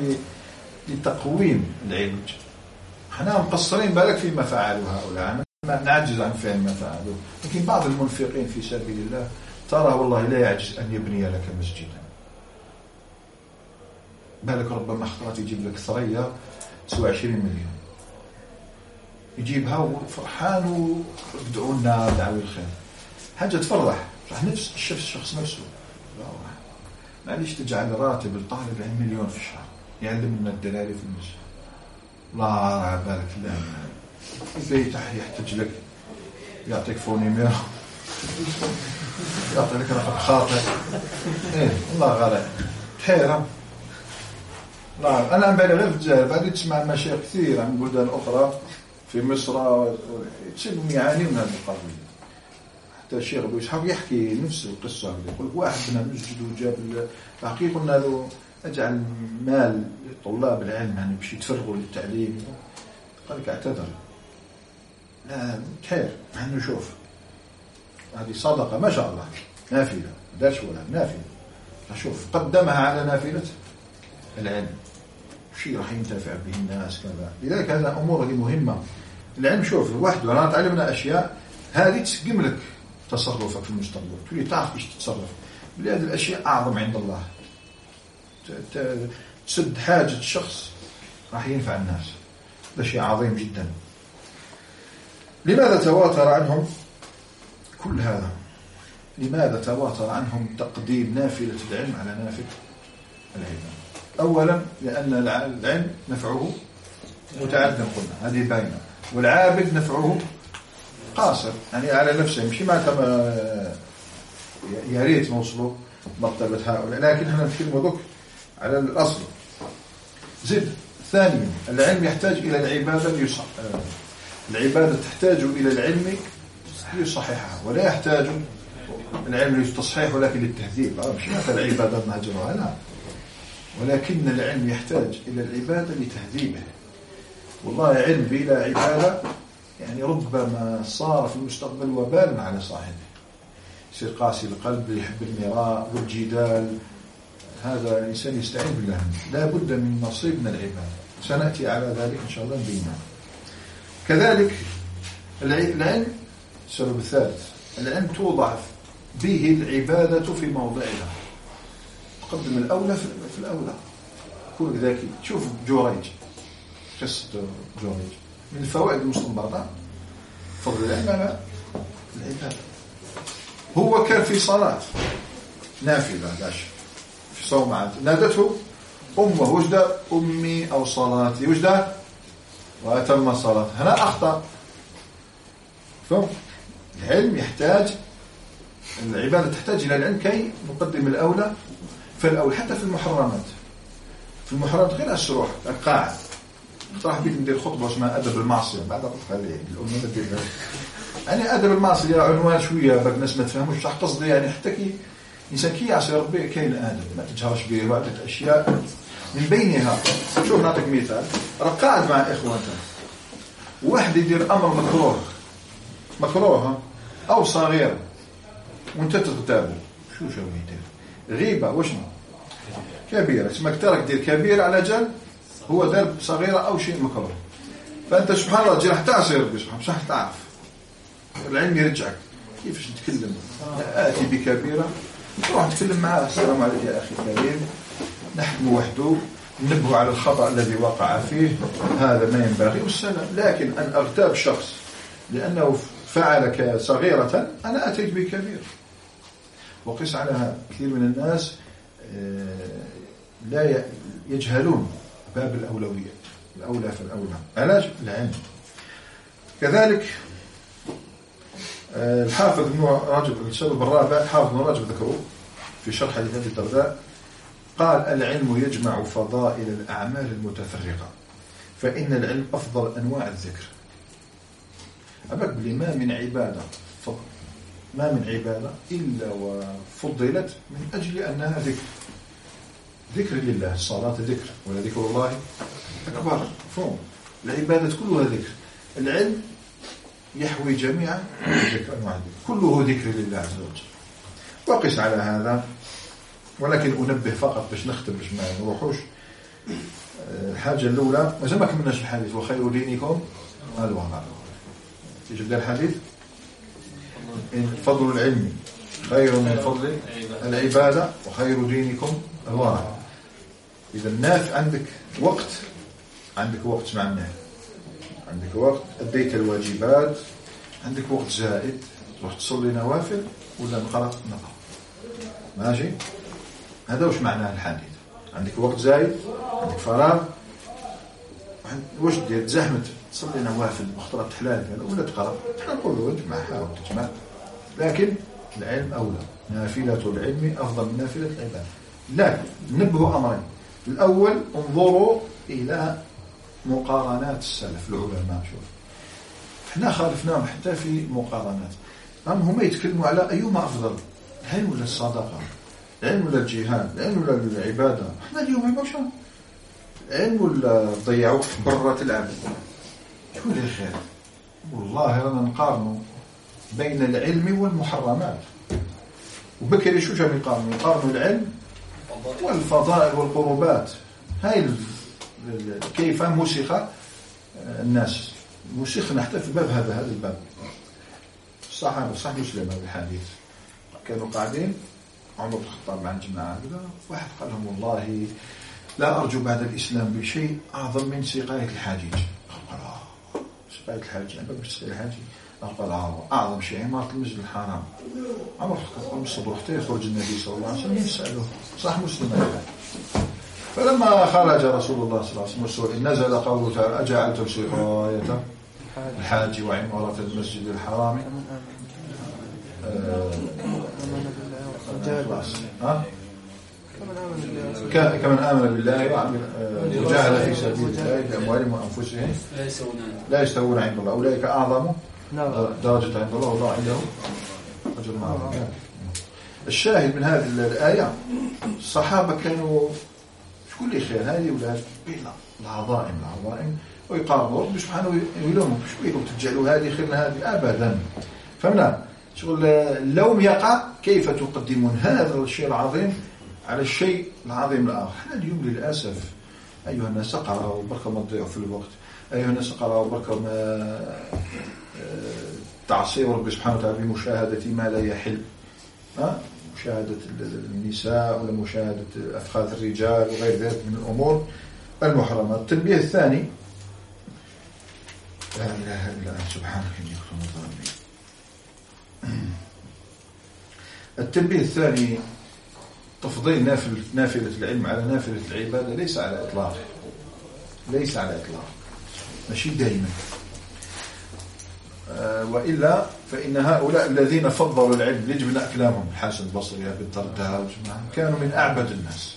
لتقويم العلم. احنا مقصرين بالك فيما فعلوا هؤلاء، ما نعجز عن فهم ما فعلوا. لكن بعض المنفقين في سبيل الله ترى والله لا يعجز أن يبني لك مسجدا. بالك ربما اخترت يجيب لك ثريا تسوى عشرين مليون، يجيبها وفرحان ويدعو لنا دعوة الخير، حاجة تفرح. راح نفس الشخص الشخص نفسه معليش تجعل راتب الطالب عن مليون في الشهر يعلم لنا الدلالي في المسجد. الله بالك لا زي تح يحتاج لك يعطيك فوني ميرو يعطي لك رقم خاطئ. ايه الله غالي حيرة. لا أنا عم بالي غير في الجزائر، بعد تسمع مشايخ كثير عن بلدان أخرى في مصر تسمعهم يعاني من هذه القضية. حتى الشيخ أبو إسحاق يحكي نفس القصة، يقول واحد بنا مسجد وجاب الحقيقة قلنا له أجعل مال طلاب العلم يعني باش يتفرغوا للتعليم. قال لك اعتذر. لا خير، نحن نشوف هذه صدقة ما شاء الله نافلة داش ولا نافلة. شوف قدمها على نافلة العلم، شيء راح ينتفع به الناس كذا. لذلك هذا أمور هذه مهمة. العلم شوف لوحده أنا تعلمنا أشياء هذه تسقم لك تصرفك في المستقبل، تولي تعرف إيش تتصرف. هذه الأشياء أعظم عند الله، تسد حاجة الشخص راح ينفع الناس. هذا شيء عظيم جدا. لماذا تواتر عنهم كل هذا؟ لماذا تواتر عنهم تقديم نافلة العلم على نافلة العبادة؟ أولا لأن العلم نفعه متعدد قلنا هذه باينة، والعابد نفعه قاصر يعني على نفسه، مش ما كما يا ريت نوصلوا مرتبة هؤلاء، لكن احنا نتكلم وذك على الأصل. زد. ثانيا العلم يحتاج إلى العبادة ليصح. العبادة تحتاج إلى العلم ليصححها، ولا يحتاج العلم للتصحيح ولكن للتهذيب. مش مثل العبادة نهجرها لا، ولكن العلم يحتاج إلى العبادة لتهذيبه. والله علم بلا عبادة يعني ربما صار في المستقبل وبال على صاحبه، يصير قاسي القلب، يحب المراء والجدال. هذا الإنسان يستعين بالله، لا بد من نصيب من العبادة، سنأتي على ذلك إن شاء الله بينا. كذلك العلم السبب الثالث، العلم توضع به العبادة في موضعها، تقدم الأولى في الأولى. كل ذاكي تشوف جوريج، قصة جوريج من الفوائد المستنبطة فضل العلم على العبادة. هو كان في صلاة نافلة لاش في صومعات، نادته أمه وجدة أمي أو صلاتي وجدة وأتم الصلاة، هنا أخطأ. فهم العلم يحتاج، العبادة تحتاج إلى العلم كي نقدم الأولى فالأول. حتى في المحرمات، في المحرمات غير السروح القاعد اقترح بيك ندير خطبة اسمها أدب المعصية، بعد أقف عليه الأمة ندير يعني أدب المعصية عنوان شوية باك الناس ما تفهموش صح قصدي، يعني حتى كي إنسان كي يعصي ربي كاين أدب ما تجهرش به، وعدة أشياء من بينها. شوف نعطيك مثال، راه قاعد مع إخوانك واحد يدير أمر مكروه مكروه أو صغير وانت تغتابه، شو شو يدير؟ غيبة وشنو؟ كبيرة. اسمك ترك دير كبيرة على جنب، هو دار صغيرة أو شيء مكروه، فأنت سبحان الله تجي راح تعصي ربي سبحانه، مش راح تعرف. العلم يرجعك كيفاش نتكلم. آتي بكبيرة نروح نتكلم معاه، السلام عليك يا أخي الكريم، نحن وحده ننبه على الخطأ الذي وقع فيه، هذا ما ينبغي والسلام. لكن أن أغتاب شخص لأنه فعل صغيرة، أنا أتيت بكبير. وقس على هذا كثير من الناس لا يجهلون باب الأولوية، الأولى فالأولى. علاج العلم. كذلك الحافظ ابن رجب السبب الرابع، الحافظ ابن رجب ذكره في شرح حديث أبي الدرداء، قال العلم يجمع فضائل الأعمال المتفرقة، فإن العلم أفضل أنواع الذكر. أبك بلي ما من عبادة ما من عبادة إلا وفضلت من أجل أنها ذكر. ذكر لله، الصلاة ذكر، ولا ذكر الله أكبر. فهم العبادة كلها ذكر. العلم يحوي جميع ذكر، كله ذكر لله عز وجل. وقس على هذا. ولكن أنبه فقط باش نختم باش ما نروحوش. الحاجة الأولى ما زال ما كملناش الحديث، وخير دينكم الورع. تيجي بدا الحديث فضل العلم خير من فضل العبادة وخير دينكم الورع. إذا الناس عندك وقت، عندك وقت اسمع منه، عندك وقت أديت الواجبات، عندك وقت زائد تروح تصلي نوافل ولا نقرأ نقرأ ماشي. هذا وش معناه الحديث؟ عندك وقت زائد، عندك فراغ، وش دير زحمة تصلي نوافل واخترت حلال ولا تقرأ. احنا نقول له انت ما حاول تجمع، لكن العلم أولى. نافلة العلم أفضل من نافلة العبادة. لكن نبه أمرين. الأول انظروا إلى مقارنات السلف العلماء. شوف احنا خالفناهم حتى في مقارنات، هم هم يتكلموا على أيهما أفضل، العلم ولا الصدقة، العلم ولا الجهاد، العلم ولا العبادة. احنا اليوم ما شاء العلم ولا ضيعوك في برة العبد. شو اللي خير؟ والله رانا نقارنوا بين العلم والمحرمات. وبكري شو جاب يقارنوا يقارنوا العلم والفضائل والقربات. هاي كيف مسخ الناس، مسخنا حتى في باب هذا هذا الباب. الصحابة صح مسلم هذا الحديث كانوا قاعدين عمر بن الخطاب مع الجماعة كذا، واحد قال لهم والله لا أرجو بعد الإسلام بشيء أعظم من سقاية الحاجيج. قال آه سقاية الحاجيج أنا بس سقاية الحاجيج. قال آه أعظم شيء عمارة المسجد الحرام. عمر بن الخطاب صبر حتى يخرج النبي صلى الله عليه وسلم يسأله صح مسلم هذا. فلما خرج رسول الله صلى الله عليه وسلم نزل قوله تعالى أجعلتم سقاية الحاج وعمارة المسجد الحرام ها كمن آمن بالله وجاهد في سبيل الله بأموالهم وأنفسهم لا يستوون عند الله أولئك أعظم درجة عند الله والله عنده أجر عظيم. الشاهد من هذه الآية الصحابة كانوا في كل خير هذه أولاد العظائم العظائم ويقارنوا ربي سبحانه ويلومهم شو بيكم تجعلوا هذه خير من هذه أبدا. فهمنا شغل اللوم يقع كيف تقدمون هذا الشيء العظيم على الشيء العظيم الآخر. احنا اليوم للأسف أيها الناس اقرأوا بركة ما تضيعوا في الوقت، أيها الناس اقرأوا بركة ما تعصيوا ربي سبحانه وتعالى بمشاهدة ما لا يحل، ها مشاهدة النساء ولا مشاهدة أفخاذ الرجال وغير ذلك من الأمور المحرمة. التنبيه الثاني لا إله إلا أنت سبحانك إني كنت من الظالمين. التنبيه الثاني تفضيل نافلة نافلة العلم على نافلة العبادة ليس على إطلاق، ليس على إطلاق ماشي دائما، أه وإلا فإن هؤلاء الذين فضلوا العلم لجبنا أكلامهم الحسن البصري أبي الدرداء كانوا من أعبد الناس.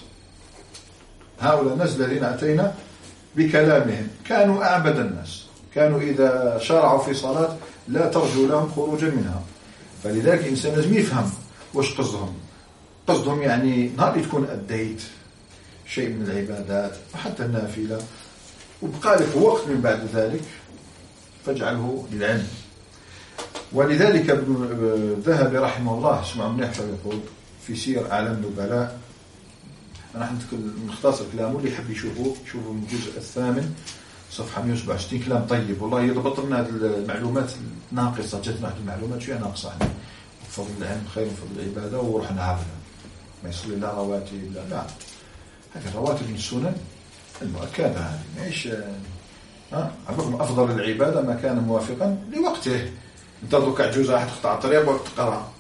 هؤلاء الناس الذين أتينا بكلامهم كانوا أعبد الناس، كانوا إذا شارعوا في صلاة لا ترجو لهم خروجا منها. فلذلك الإنسان لازم يفهم وش قصدهم. قصدهم يعني نهار تكون أديت شيء من العبادات وحتى النافلة وبقى لك وقت من بعد ذلك فاجعله للعلم. ولذلك ابن الذهبي رحمه الله اسمع منيح يقول في سير أعلام النبلاء، أنا نختصر كلامه اللي يحب يشوفه شوفوا من الجزء الثامن صفحة مئة وسبعة وستين كلام طيب والله يضبط لنا هذه المعلومات الناقصة. جاتنا هذه المعلومات شوية ناقصة عنها. فضل العلم خير من فضل العبادة وروح نهارنا ما يصلي لا رواتب لا لا هذه الرواتب من السنن المؤكدة هذه ماهيش ها عبكم أفضل العبادة ما كان موافقا لوقته. انت ذوك عجوز راح تقطع الطريق وقت تقرأ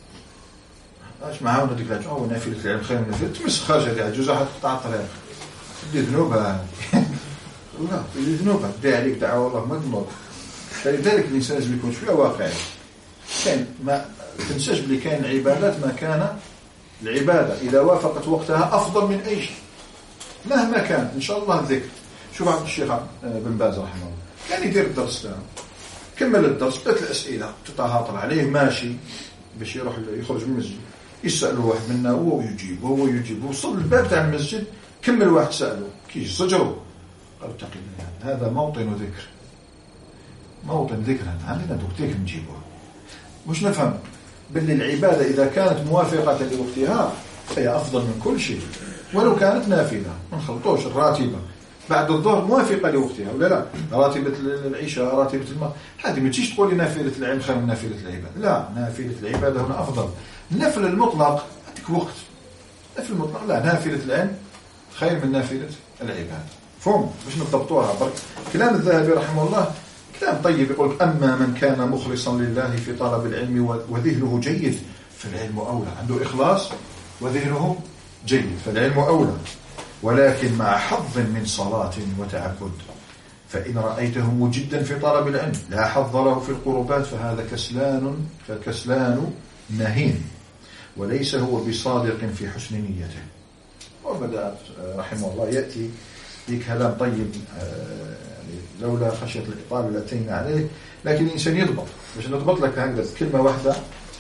اش معاونا ديك العجوز او نافلة العلم خير من نافلة تمسخ خارج هذه عجوز راح تقطع الطريق دي ذنوبها لا دي ذنوبها دي عليك دعوة الله ما تمر. فلذلك الإنسان لازم يكون شوية واقعي. كان ما تنساش بلي كاين عبادات ما كان العبادة إذا وافقت وقتها أفضل من أي شيء مهما كان. إن شاء الله الذكر شوف عبد الشيخ بن باز رحمه الله كان يدير الدرس له كمل الدرس بدأت الأسئلة تتهاطل عليه ماشي باش يروح يخرج من المسجد يسأله واحد منا وهو يجيب وهو يجيب وصل الباب تاع المسجد كمل واحد سأله كي زجره قالوا اتق الله هذا موطن ذكر موطن ذكر عندنا دوكتيك نجيبه. مش نفهم باللي العبادة إذا كانت موافقة لوقتها فهي أفضل من كل شيء ولو كانت نافلة. ما نخلطوش الراتبة بعد الظهر موافقة لوقتها ولا لا راتبة العشاء راتبة الماء هذه ما تجيش تقول لي نافلة العلم خير من نافلة العبادة. لا نافلة العبادة هنا أفضل. نفل المطلق عندك وقت نفل المطلق لا نافلة العلم خير من نافلة العبادة. فهم باش نضبطوها برك. كلام الذهبي رحمه الله كلام طيب يقول أما من كان مخلصا لله في طلب العلم وذهنه جيد فالعلم أولى. عنده إخلاص وذهنه جيد فالعلم أولى ولكن مع حظ من صلاة وتعبد. فإن رأيته مجدا في طلب العلم لا حظ له في القربات فهذا كسلان فكسلان نهين وليس هو بصادق في حسن نيته. وبدأ رحمه الله يأتي بكلام طيب لولا خشية الإطالة لأتينا عليه لكن الإنسان يضبط باش نضبط لك هكذا كلمة واحدة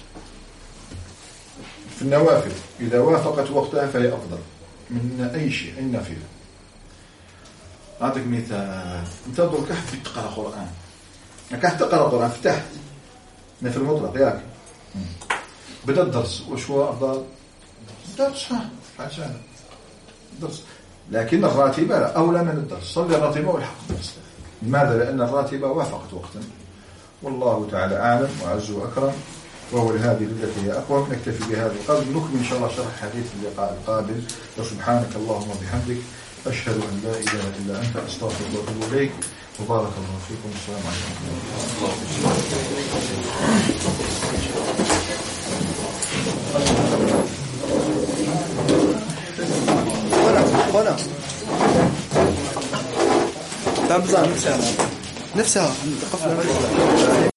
في النوافل إذا وافقت وقتها فهي أفضل من أي شيء أي نافلة. أعطيك مثال أنت درك حبيت تقرأ قرآن كاح تقرأ قرآن فتحت نافل مطلق ياك بدأ الدرس وش هو أفضل؟ الدرس عشان الدرس، لكن الراتبة لا، أولى من الدرس. صلي الراتبة والحق الدرس. لماذا؟ لأن الراتبة وافقت وقتا. والله تعالى أعلم وأعز وأكرم، وهو الهادي التي هي أقوم. نكتفي بهذا القدر، نكمل إن شاء الله شرح حديث اللقاء القابل. وسبحانك اللهم وبحمدك أشهد أن لا إله إلا أنت أستغفرك وأتوب إليك، وبارك الله فيكم. السلام عليكم. ولا ولا نفسها نفسها قفل